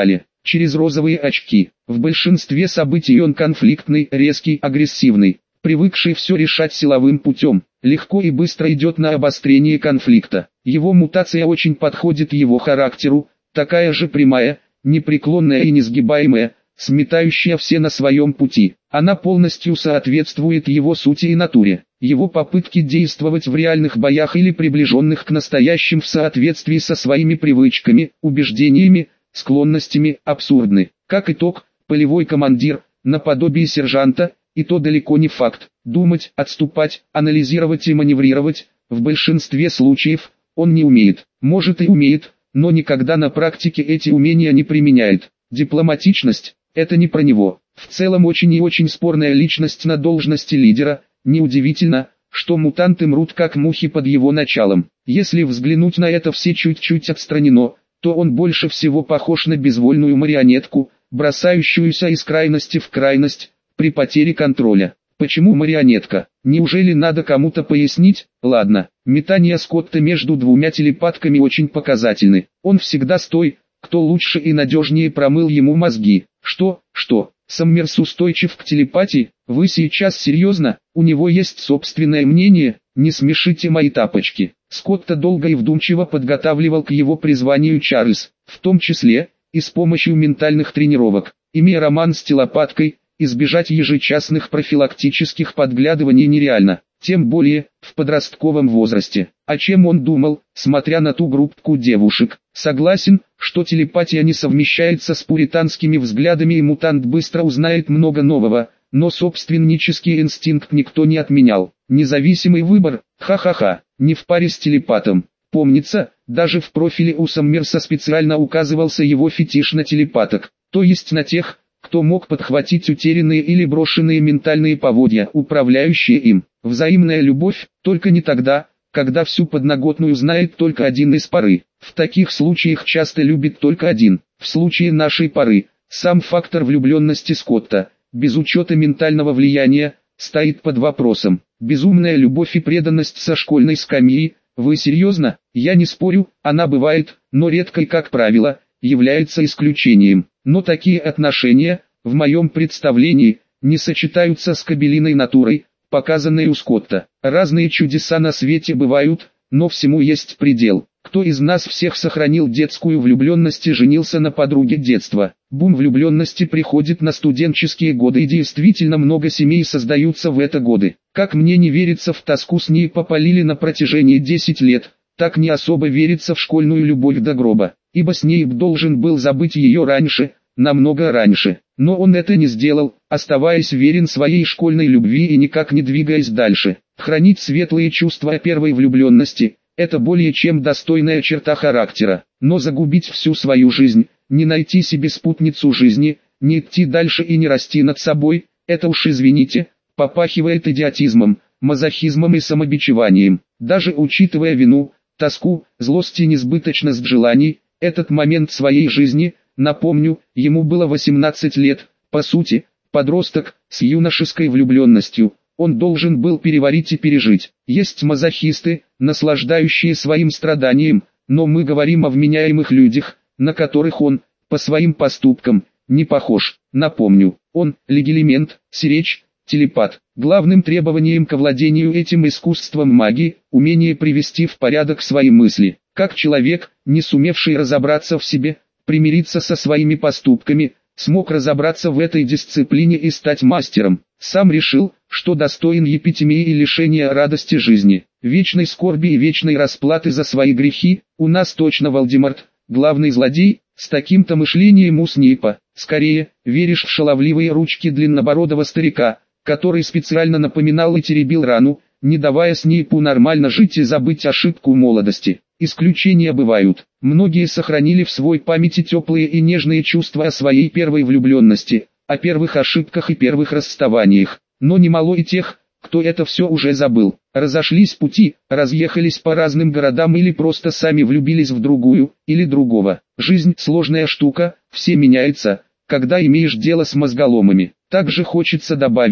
через розовые очки. В большинстве событий он конфликтный, резкий, агрессивный, привыкший все решать силовым путем, легко и быстро идет на обострение конфликта. Его мутация очень подходит его характеру, такая же прямая, непреклонная и несгибаемая, сметающая все на своем пути. Она полностью соответствует его сути и натуре. Его попытки действовать в реальных боях или приближенных к настоящим в соответствии со своими привычками, убеждениями, склонностями, абсурдны. Как итог, полевой командир, наподобие сержанта, и то далеко не факт. Думать, отступать, анализировать и маневрировать, в большинстве случаев, он не умеет. Может и умеет, но никогда на практике эти умения не применяет. Дипломатичность – это не про него. В целом очень и очень спорная личность на должности лидера. Неудивительно, что мутанты мрут как мухи под его началом. Если взглянуть на это все чуть-чуть отстранено, то он больше всего похож на безвольную марионетку, бросающуюся из крайности в крайность, при потере контроля. Почему марионетка? Неужели надо кому-то пояснить? Ладно, метания Скотта между двумя телепатками очень показательны. Он всегда с той, кто лучше и надежнее промыл ему мозги. Что? Саммерс устойчив к телепатии? Вы сейчас серьезно? У него есть собственное мнение? Не смешите мои тапочки. Скотта долго и вдумчиво подготавливал к его призванию Чарльз, в том числе и с помощью ментальных тренировок. Имея роман с телепаткой, избежать ежечасных профилактических подглядываний нереально, тем более в подростковом возрасте. О чем он думал, смотря на ту группку девушек? Согласен, что телепатия не совмещается с пуританскими взглядами и мутант быстро узнает много нового, но собственнический инстинкт никто не отменял. Независимый выбор, ха-ха-ха, не в паре с телепатом. Помнится, даже в профиле у Саммерса специально указывался его фетиш на телепаток, то есть на тех, кто мог подхватить утерянные или брошенные ментальные поводья, управляющие им. Взаимная любовь, только не тогда, когда всю подноготную знает только один из пары. В таких случаях часто любит только один. В случае нашей пары, сам фактор влюбленности Скотта, без учета ментального влияния, стоит под вопросом. Безумная любовь и преданность со школьной скамьи. Вы серьезно? Я не спорю, она бывает, но редко и, как правило, является исключением. Но такие отношения, в моем представлении, не сочетаются с кобелиной натурой, показанной у Скотта. Разные чудеса на свете бывают, но всему есть предел. Кто из нас всех сохранил детскую влюбленность и женился на подруге детства? Бум влюбленности приходит на студенческие годы, и действительно много семей создаются в это годы. Как мне не верится в тоску, с ней попалили на протяжении 10 лет, так не особо верится в школьную любовь до гроба, ибо Снейп должен был забыть ее раньше, намного раньше. Но он это не сделал, оставаясь верен своей школьной любви и никак не двигаясь дальше. Хранить светлые чувства о первой влюбленности – это более чем достойная черта характера. Но загубить всю свою жизнь, не найти себе спутницу жизни, не идти дальше и не расти над собой – это уж извините, попахивает идиотизмом, мазохизмом и самобичеванием. Даже учитывая вину, тоску, злость и несбыточность желаний, этот момент своей жизни, напомню, ему было 18 лет, по сути, подросток, с юношеской влюбленностью, он должен был переварить и пережить. Есть мазохисты, наслаждающие своим страданием, но мы говорим о вменяемых людях, на которых он, по своим поступкам, не похож. Напомню, он, легилимент, сиречь, телепат. Главным требованием к владению этим искусством магии, умение привести в порядок свои мысли. Как человек, не сумевший разобраться в себе, примириться со своими поступками, смог разобраться в этой дисциплине и стать мастером. Сам решил, что достоин епитемии и лишения радости жизни, вечной скорби и вечной расплаты за свои грехи. У нас точно Волдеморт, главный злодей, с таким-то мышлением у Снейпа. Скорее, веришь в шаловливые ручки длиннобородого старика, который специально напоминал и теребил рану, не давая Снейпу нормально жить и забыть ошибку молодости. Исключения бывают. Многие сохранили в своей памяти теплые и нежные чувства о своей первой влюбленности, о первых ошибках и первых расставаниях. Но немало и тех, кто это все уже забыл. Разошлись пути, разъехались по разным городам или просто сами влюбились в другую, или другого. Жизнь сложная штука, все меняется, когда имеешь дело с мозголомами. Также хочется добавить,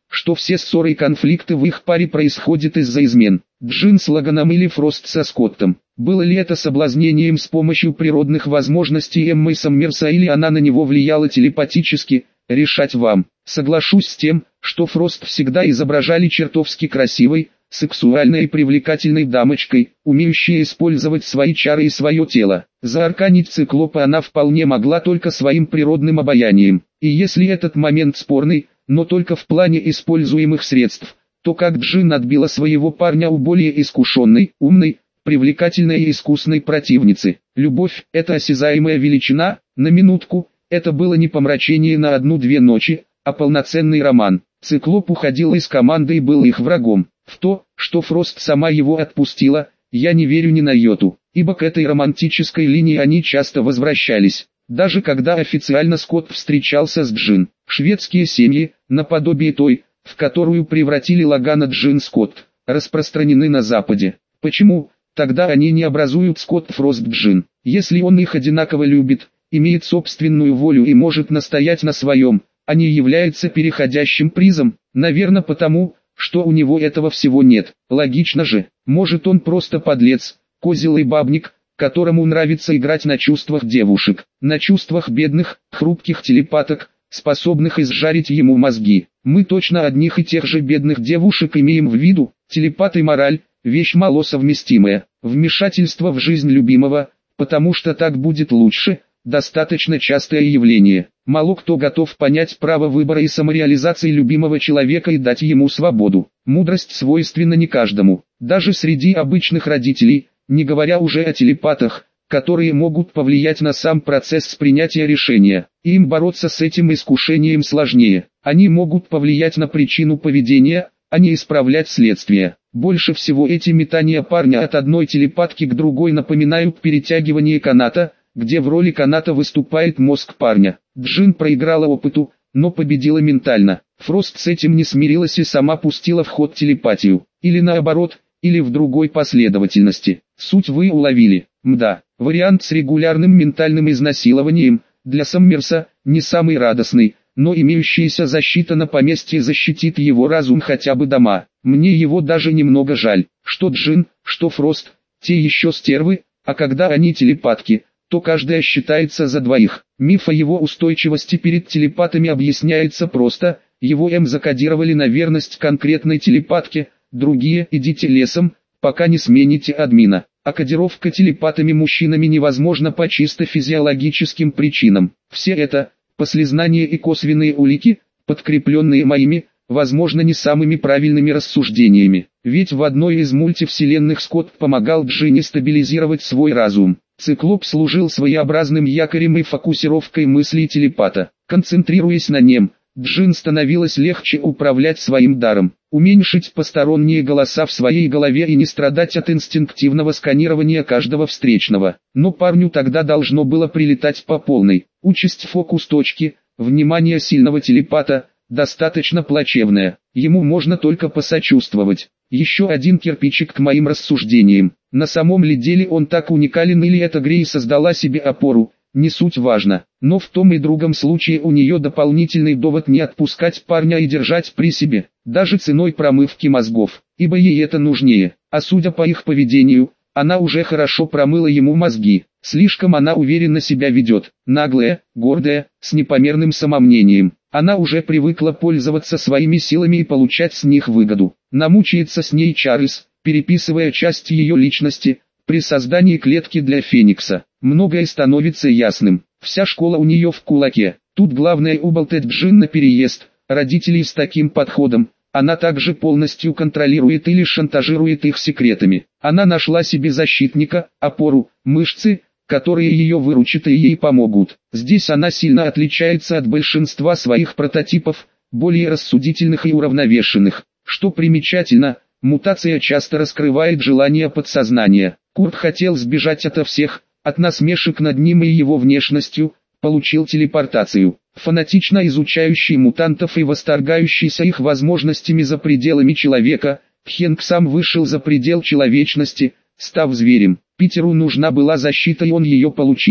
что все ссоры и конфликты в их паре происходят из-за измен. Джин с Лаганом или Фрост со Скоттом. Было ли это соблазнением с помощью природных возможностей Эммы Саммерса или она на него влияла телепатически, решать вам. Соглашусь с тем, что Фрост всегда изображали чертовски красивой, сексуальной и привлекательной дамочкой, умеющей использовать свои чары и свое тело. Заарканить циклопа она вполне могла только своим природным обаянием. И если этот момент спорный, но только в плане используемых средств, то как Джин отбила своего парня у более искушенной, умной, привлекательной и искусной противницы. Любовь – это осязаемая величина, на минутку, это было не помрачение на 1-2 ночи, а полноценный роман. Циклоп уходил из команды и был их врагом. В то, что Фрост сама его отпустила, я не верю ни на йоту, ибо к этой романтической линии они часто возвращались. Даже когда официально Скотт встречался с Джин. Шведские семьи, наподобие той, в которую превратили Лагана Джин Скотт, распространены на Западе. Почему? Тогда они не образуют Скотт-Фрост-Джин. Если он их одинаково любит, имеет собственную волю и может настоять на своем, а не является переходящим призом, наверное потому, что у него этого всего нет. Логично же, может он просто подлец, козел и бабник, которому нравится играть на чувствах девушек, на чувствах бедных, хрупких телепаток, способных изжарить ему мозги. Мы точно одних и тех же бедных девушек имеем в виду. Телепат и мораль – вещь малосовместимая. Вмешательство в жизнь любимого, потому что так будет лучше, достаточно частое явление. Мало кто готов понять право выбора и самореализации любимого человека и дать ему свободу. Мудрость свойственна не каждому, даже среди обычных родителей, не говоря уже о телепатах, которые могут повлиять на сам процесс принятия решения. Им бороться с этим искушением сложнее. Они могут повлиять на причину поведения, а не исправлять следствие. Больше всего эти метания парня от одной телепатки к другой напоминают перетягивание каната, где в роли каната выступает мозг парня. Джин проиграла опыту, но победила ментально. Фрост с этим не смирилась и сама пустила в ход телепатию. Или наоборот, или в другой последовательности. Суть вы уловили. Мда, вариант с регулярным ментальным изнасилованием, для Саммерса, не самый радостный, но имеющаяся защита на поместье защитит его разум хотя бы дома. Мне его даже немного жаль, что Джин, что Фрост, те еще стервы, а когда они телепатки, то каждая считается за двоих. Миф о его устойчивости перед телепатами объясняется просто, его закодировали на верность конкретной телепатке, другие идите лесом, пока не смените админа. А кодировка телепатами-мужчинами невозможна по чисто физиологическим причинам. Все это, послезнания и косвенные улики, подкрепленные моими, возможно не самыми правильными рассуждениями. Ведь в одной из мультивселенных Скотт помогал Джинни стабилизировать свой разум. Циклоп служил своеобразным якорем и фокусировкой мыслей телепата. Концентрируясь на нем, Джин становилось легче управлять своим даром, уменьшить посторонние голоса в своей голове и не страдать от инстинктивного сканирования каждого встречного. Но парню тогда должно было прилетать по полной. Участь фокус-точки, внимание сильного телепата, достаточно плачевная. Ему можно только посочувствовать. Еще один кирпичик к моим рассуждениям. На самом ли деле он так уникален или эта Грей создала себе опору? Не суть важно, но в том и другом случае у нее дополнительный довод не отпускать парня и держать при себе, даже ценой промывки мозгов, ибо ей это нужнее, а судя по их поведению, она уже хорошо промыла ему мозги, слишком она уверенно себя ведет, наглая, гордая, с непомерным самомнением, она уже привыкла пользоваться своими силами и получать с них выгоду, намучается с ней Чарльз, переписывая часть ее личности, при создании клетки для Феникса. Многое становится ясным, вся школа у нее в кулаке, тут главное уболтать Джин на переезд, родителей с таким подходом, она также полностью контролирует или шантажирует их секретами. Она нашла себе защитника, опору, мышцы, которые ее выручат и ей помогут. Здесь она сильно отличается от большинства своих прототипов, более рассудительных и уравновешенных. Что примечательно, мутация часто раскрывает желание подсознания. Курт хотел сбежать ото всех, от насмешек над ним и его внешностью, получил телепортацию. Фанатично изучающий мутантов и восторгающийся их возможностями за пределами человека, Хэнк сам вышел за предел человечности, став зверем. Питеру нужна была защита и он ее получил.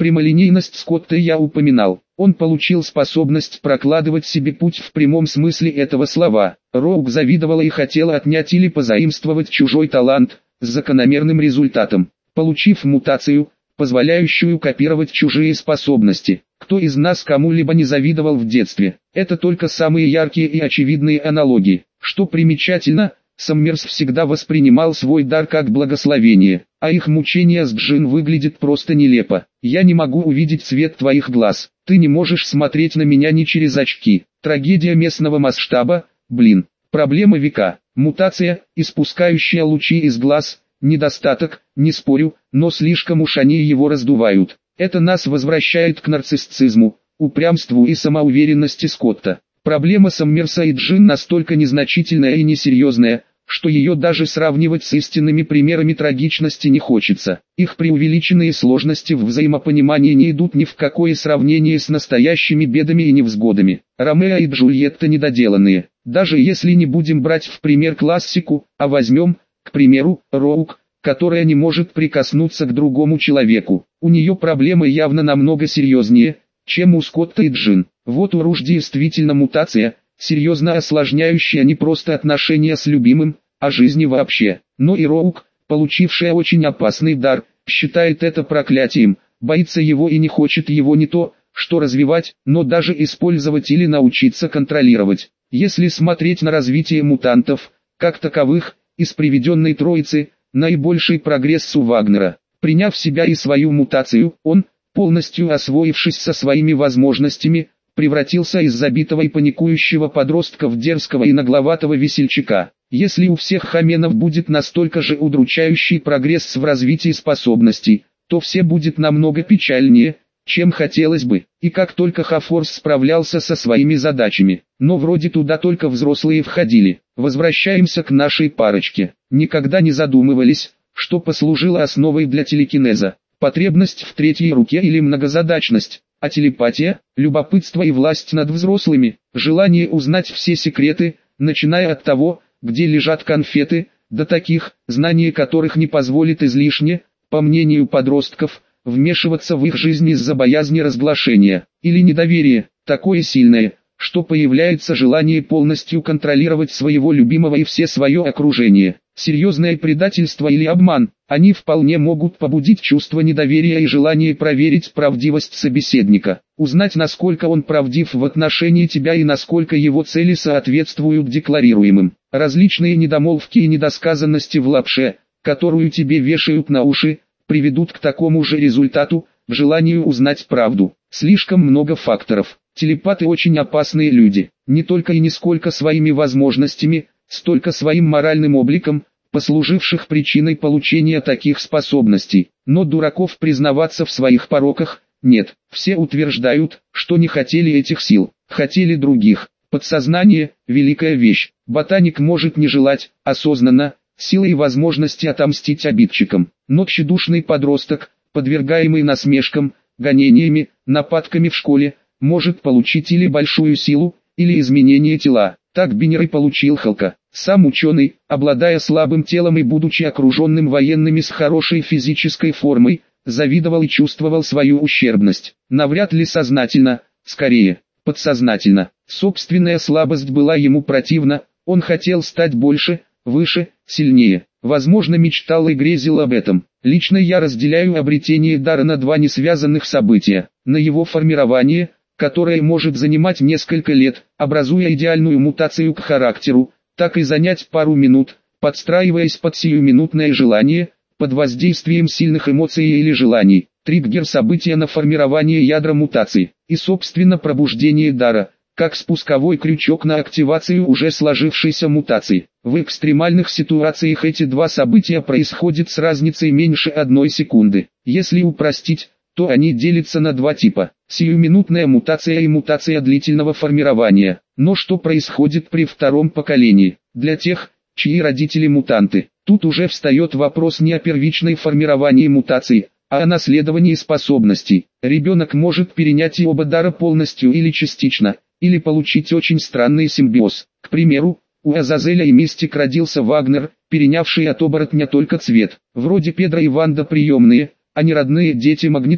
Прямолинейность Скотта я упоминал. Он получил способность прокладывать себе путь в прямом смысле этого слова. Роук завидовала и хотела отнять или позаимствовать чужой талант, с закономерным результатом. Получив мутацию, позволяющую копировать чужие способности. Кто из нас кому-либо не завидовал в детстве? Это только самые яркие и очевидные аналогии. Что примечательно, Саммерс всегда воспринимал свой дар как благословение, а их мучение с Джин выглядит просто нелепо. Я не могу увидеть цвет твоих глаз. Ты не можешь смотреть на меня ни через очки. Трагедия местного масштаба, блин. Проблема века. Мутация, испускающая лучи из глаз. Недостаток, не спорю, но слишком уж они его раздувают. Это нас возвращает к нарциссизму, упрямству и самоуверенности Скотта. Проблема Саммерса и Джин настолько незначительная и несерьезная, что ее даже сравнивать с истинными примерами трагичности не хочется. Их преувеличенные сложности в взаимопонимании не идут ни в какое сравнение с настоящими бедами и невзгодами. Ромео и Джульетта недоделанные. Даже если не будем брать в пример классику, а возьмем, к примеру, Роук, которая не может прикоснуться к другому человеку. У нее проблемы явно намного серьезнее, чем у Скотта и Джин. Вот у Руж действительно мутация, серьезно осложняющая не просто отношения с любимым, а жизни вообще. Но и Роук, получившая очень опасный дар, считает это проклятием, боится его и не хочет его не то, что развивать, но даже использовать или научиться контролировать. Если смотреть на развитие мутантов, как таковых, из приведенной троицы, наибольший прогресс у Вагнера. Приняв себя и свою мутацию, он, полностью освоившись со своими возможностями, превратился из забитого и паникующего подростка в дерзкого и нагловатого весельчака. Если у всех хоменов будет настолько же удручающий прогресс в развитии способностей, то все будет намного печальнее, чем хотелось бы. И как только Хафорс справлялся со своими задачами, но вроде туда только взрослые входили. Возвращаемся к нашей парочке. Никогда не задумывались, что послужило основой для телекинеза. Потребность в третьей руке или многозадачность, а телепатия, любопытство и власть над взрослыми, желание узнать все секреты, начиная от того, где лежат конфеты, до таких, знание которых не позволит излишне, по мнению подростков, вмешиваться в их жизнь из-за боязни разглашения, или недоверия, такое сильное, что появляется желание полностью контролировать своего любимого и все свое окружение. Серьезное предательство или обман, они вполне могут побудить чувство недоверия и желание проверить правдивость собеседника, узнать, насколько он правдив в отношении тебя и насколько его цели соответствуют декларируемым. Различные недомолвки и недосказанности в лапше, которую тебе вешают на уши, приведут к такому же результату, к желанию узнать правду. Слишком много факторов. Телепаты очень опасные люди, не только и не сколько своими возможностями, столько своим моральным обликом, послуживших причиной получения таких способностей. Но дураков признаваться в своих пороках нет. Все утверждают, что не хотели этих сил, хотели других. Подсознание – великая вещь. Ботаник может не желать, осознанно, силы и возможности отомстить обидчикам. Но тщедушный подросток, подвергаемый насмешкам, гонениями, нападками в школе, может получить или большую силу, или изменение тела. Так Биннер и получил Халка. Сам ученый, обладая слабым телом и будучи окруженным военными с хорошей физической формой, завидовал и чувствовал свою ущербность. Навряд ли сознательно, скорее, подсознательно. Собственная слабость была ему противна, он хотел стать больше, выше, сильнее. Возможно, мечтал и грезил об этом. Лично я разделяю обретение дара на два несвязанных события. На его формирование, которое может занимать несколько лет, образуя идеальную мутацию к характеру, так и занять пару минут, подстраиваясь под сиюминутное желание, под воздействием сильных эмоций или желаний. Триггер события на формирование ядра мутации и собственно пробуждение дара, как спусковой крючок на активацию уже сложившейся мутации. В экстремальных ситуациях эти два события происходят с разницей меньше 1 секунды. Если упростить, то они делятся на два типа: сиюминутная мутация и мутация длительного формирования. Но что происходит при втором поколении? Для тех, чьи родители мутанты, тут уже встает вопрос не о первичной формировании мутаций, а о наследовании способностей. Ребенок может перенять и оба дара полностью или частично, или получить очень странный симбиоз. К примеру, у Азазеля и Мистик родился Вагнер, перенявший от оборотня только цвет. Вроде Педро и Ванда приемные, а не родные дети Магнита,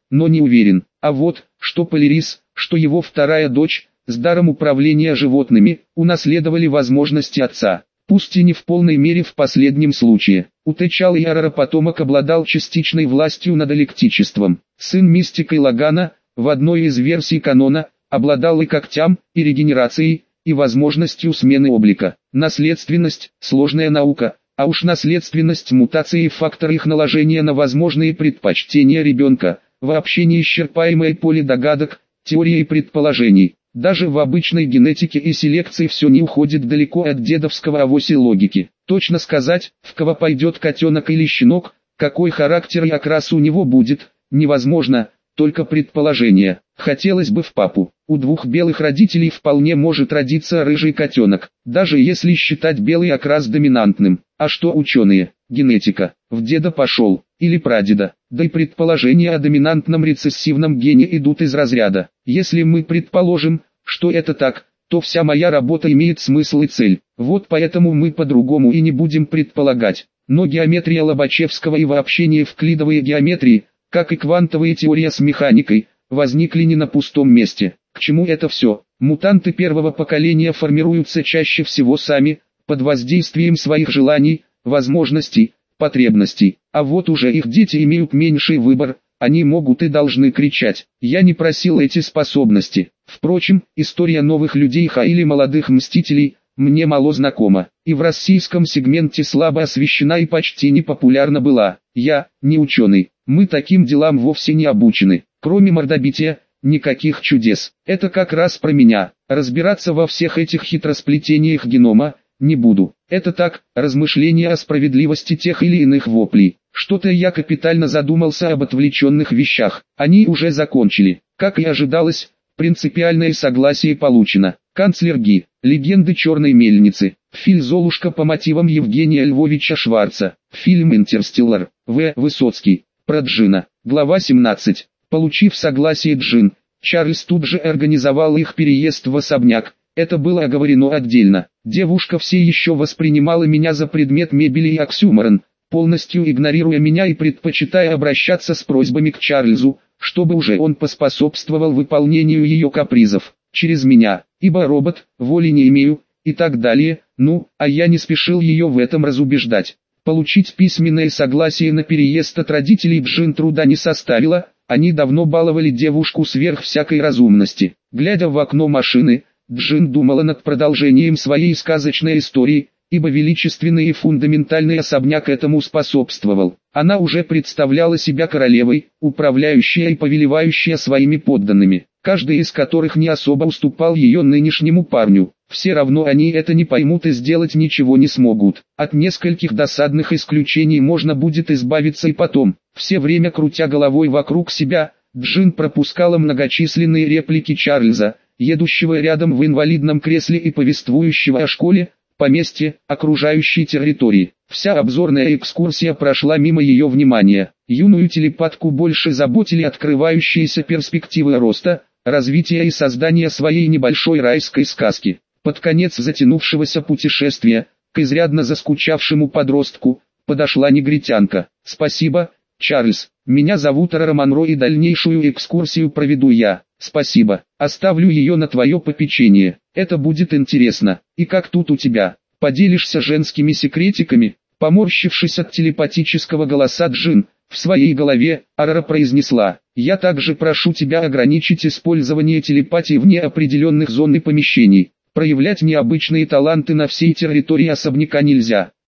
но не уверен. А вот, что Полярис, что его вторая дочь, с даром управления животными, унаследовали возможности отца. Пусть и не в полной мере в последнем случае. У Течалы Ярара потомок обладал частичной властью над электричеством. Сын мистика Лагана, в одной из версий канона, обладал и когтям, и регенерацией, и возможностью смены облика. Наследственность – сложная наука, а уж наследственность мутации и фактор их наложения на возможные предпочтения ребенка – вообще неисчерпаемое поле догадок, теорий и предположений. Даже в обычной генетике и селекции все не уходит далеко от дедовского авоси логики. Точно сказать, в кого пойдет котенок или щенок, какой характер и окрас у него будет, невозможно, только предположение. Хотелось бы в папу. У двух белых родителей вполне может родиться рыжий котенок, даже если считать белый окрас доминантным. А что ученые? Генетика. В деда пошел, или прадеда. Да и предположения о доминантном рецессивном гене идут из разряда. Если мы предположим, что это так, то вся моя работа имеет смысл и цель. Вот поэтому мы по-другому и не будем предполагать. Но геометрия Лобачевского и вообще неевклидовые геометрии, как и квантовые теории с механикой, возникли не на пустом месте. К чему это все? Мутанты первого поколения формируются чаще всего сами, под воздействием своих желаний, возможностей, потребностей. А вот уже их дети имеют меньший выбор, они могут и должны кричать. Я не просил эти способности. Впрочем, история новых людей или молодых мстителей мне мало знакома, и в российском сегменте слабо освещена и почти не популярна была. Я не ученый, мы таким делам вовсе не обучены. Кроме мордобития, никаких чудес. Это как раз про меня. Разбираться во всех этих хитросплетениях генома не буду. Это так, размышления о справедливости тех или иных воплей. Что-то я капитально задумался об отвлеченных вещах. Они уже закончили. Как и ожидалось, принципиальное согласие получено. Канцлер Ги. Легенды черной мельницы. Фильм «Золушка» по мотивам Евгения Львовича Шварца. Фильм «Интерстеллар». В. Высоцкий. Про Джина. Глава 17. Получив согласие Джин, Чарльз тут же организовал их переезд в особняк. Это было оговорено отдельно. Девушка все еще воспринимала меня за предмет мебели и оксюморон, полностью игнорируя меня и предпочитая обращаться с просьбами к Чарльзу, чтобы уже он поспособствовал выполнению ее капризов, через меня, ибо робот, воли не имею, и так далее. А я не спешил ее в этом разубеждать. Получить письменное согласие на переезд от родителей Джин труда не составило, они давно баловали девушку сверх всякой разумности. Глядя в окно машины, Джин думала над продолжением своей сказочной истории, ибо величественный и фундаментальный особняк этому способствовал. Она уже представляла себя королевой, управляющая и повелевающая своими подданными, каждый из которых не особо уступал ее нынешнему парню. Все равно они это не поймут и сделать ничего не смогут. От нескольких досадных исключений можно будет избавиться и потом. Все время крутя головой вокруг себя, Джин пропускала многочисленные реплики Чарльза, едущего рядом в инвалидном кресле и повествующего о школе, поместье, окружающей территории. Вся обзорная экскурсия прошла мимо ее внимания. Юную телепатку больше заботили открывающиеся перспективы роста, развития и создания своей небольшой райской сказки. Под конец затянувшегося путешествия, к изрядно заскучавшему подростку, подошла негритянка. «Спасибо, Чарльз, меня зовут Рара Монро и дальнейшую экскурсию проведу я. Спасибо, оставлю ее на твое попечение, это будет интересно. И как тут у тебя, поделишься женскими секретиками?» Поморщившись от телепатического голоса Джин, в своей голове, Рара произнесла: «Я также прошу тебя ограничить использование телепатии вне определенных зон и помещений. Проявлять необычные таланты на всей территории особняка нельзя.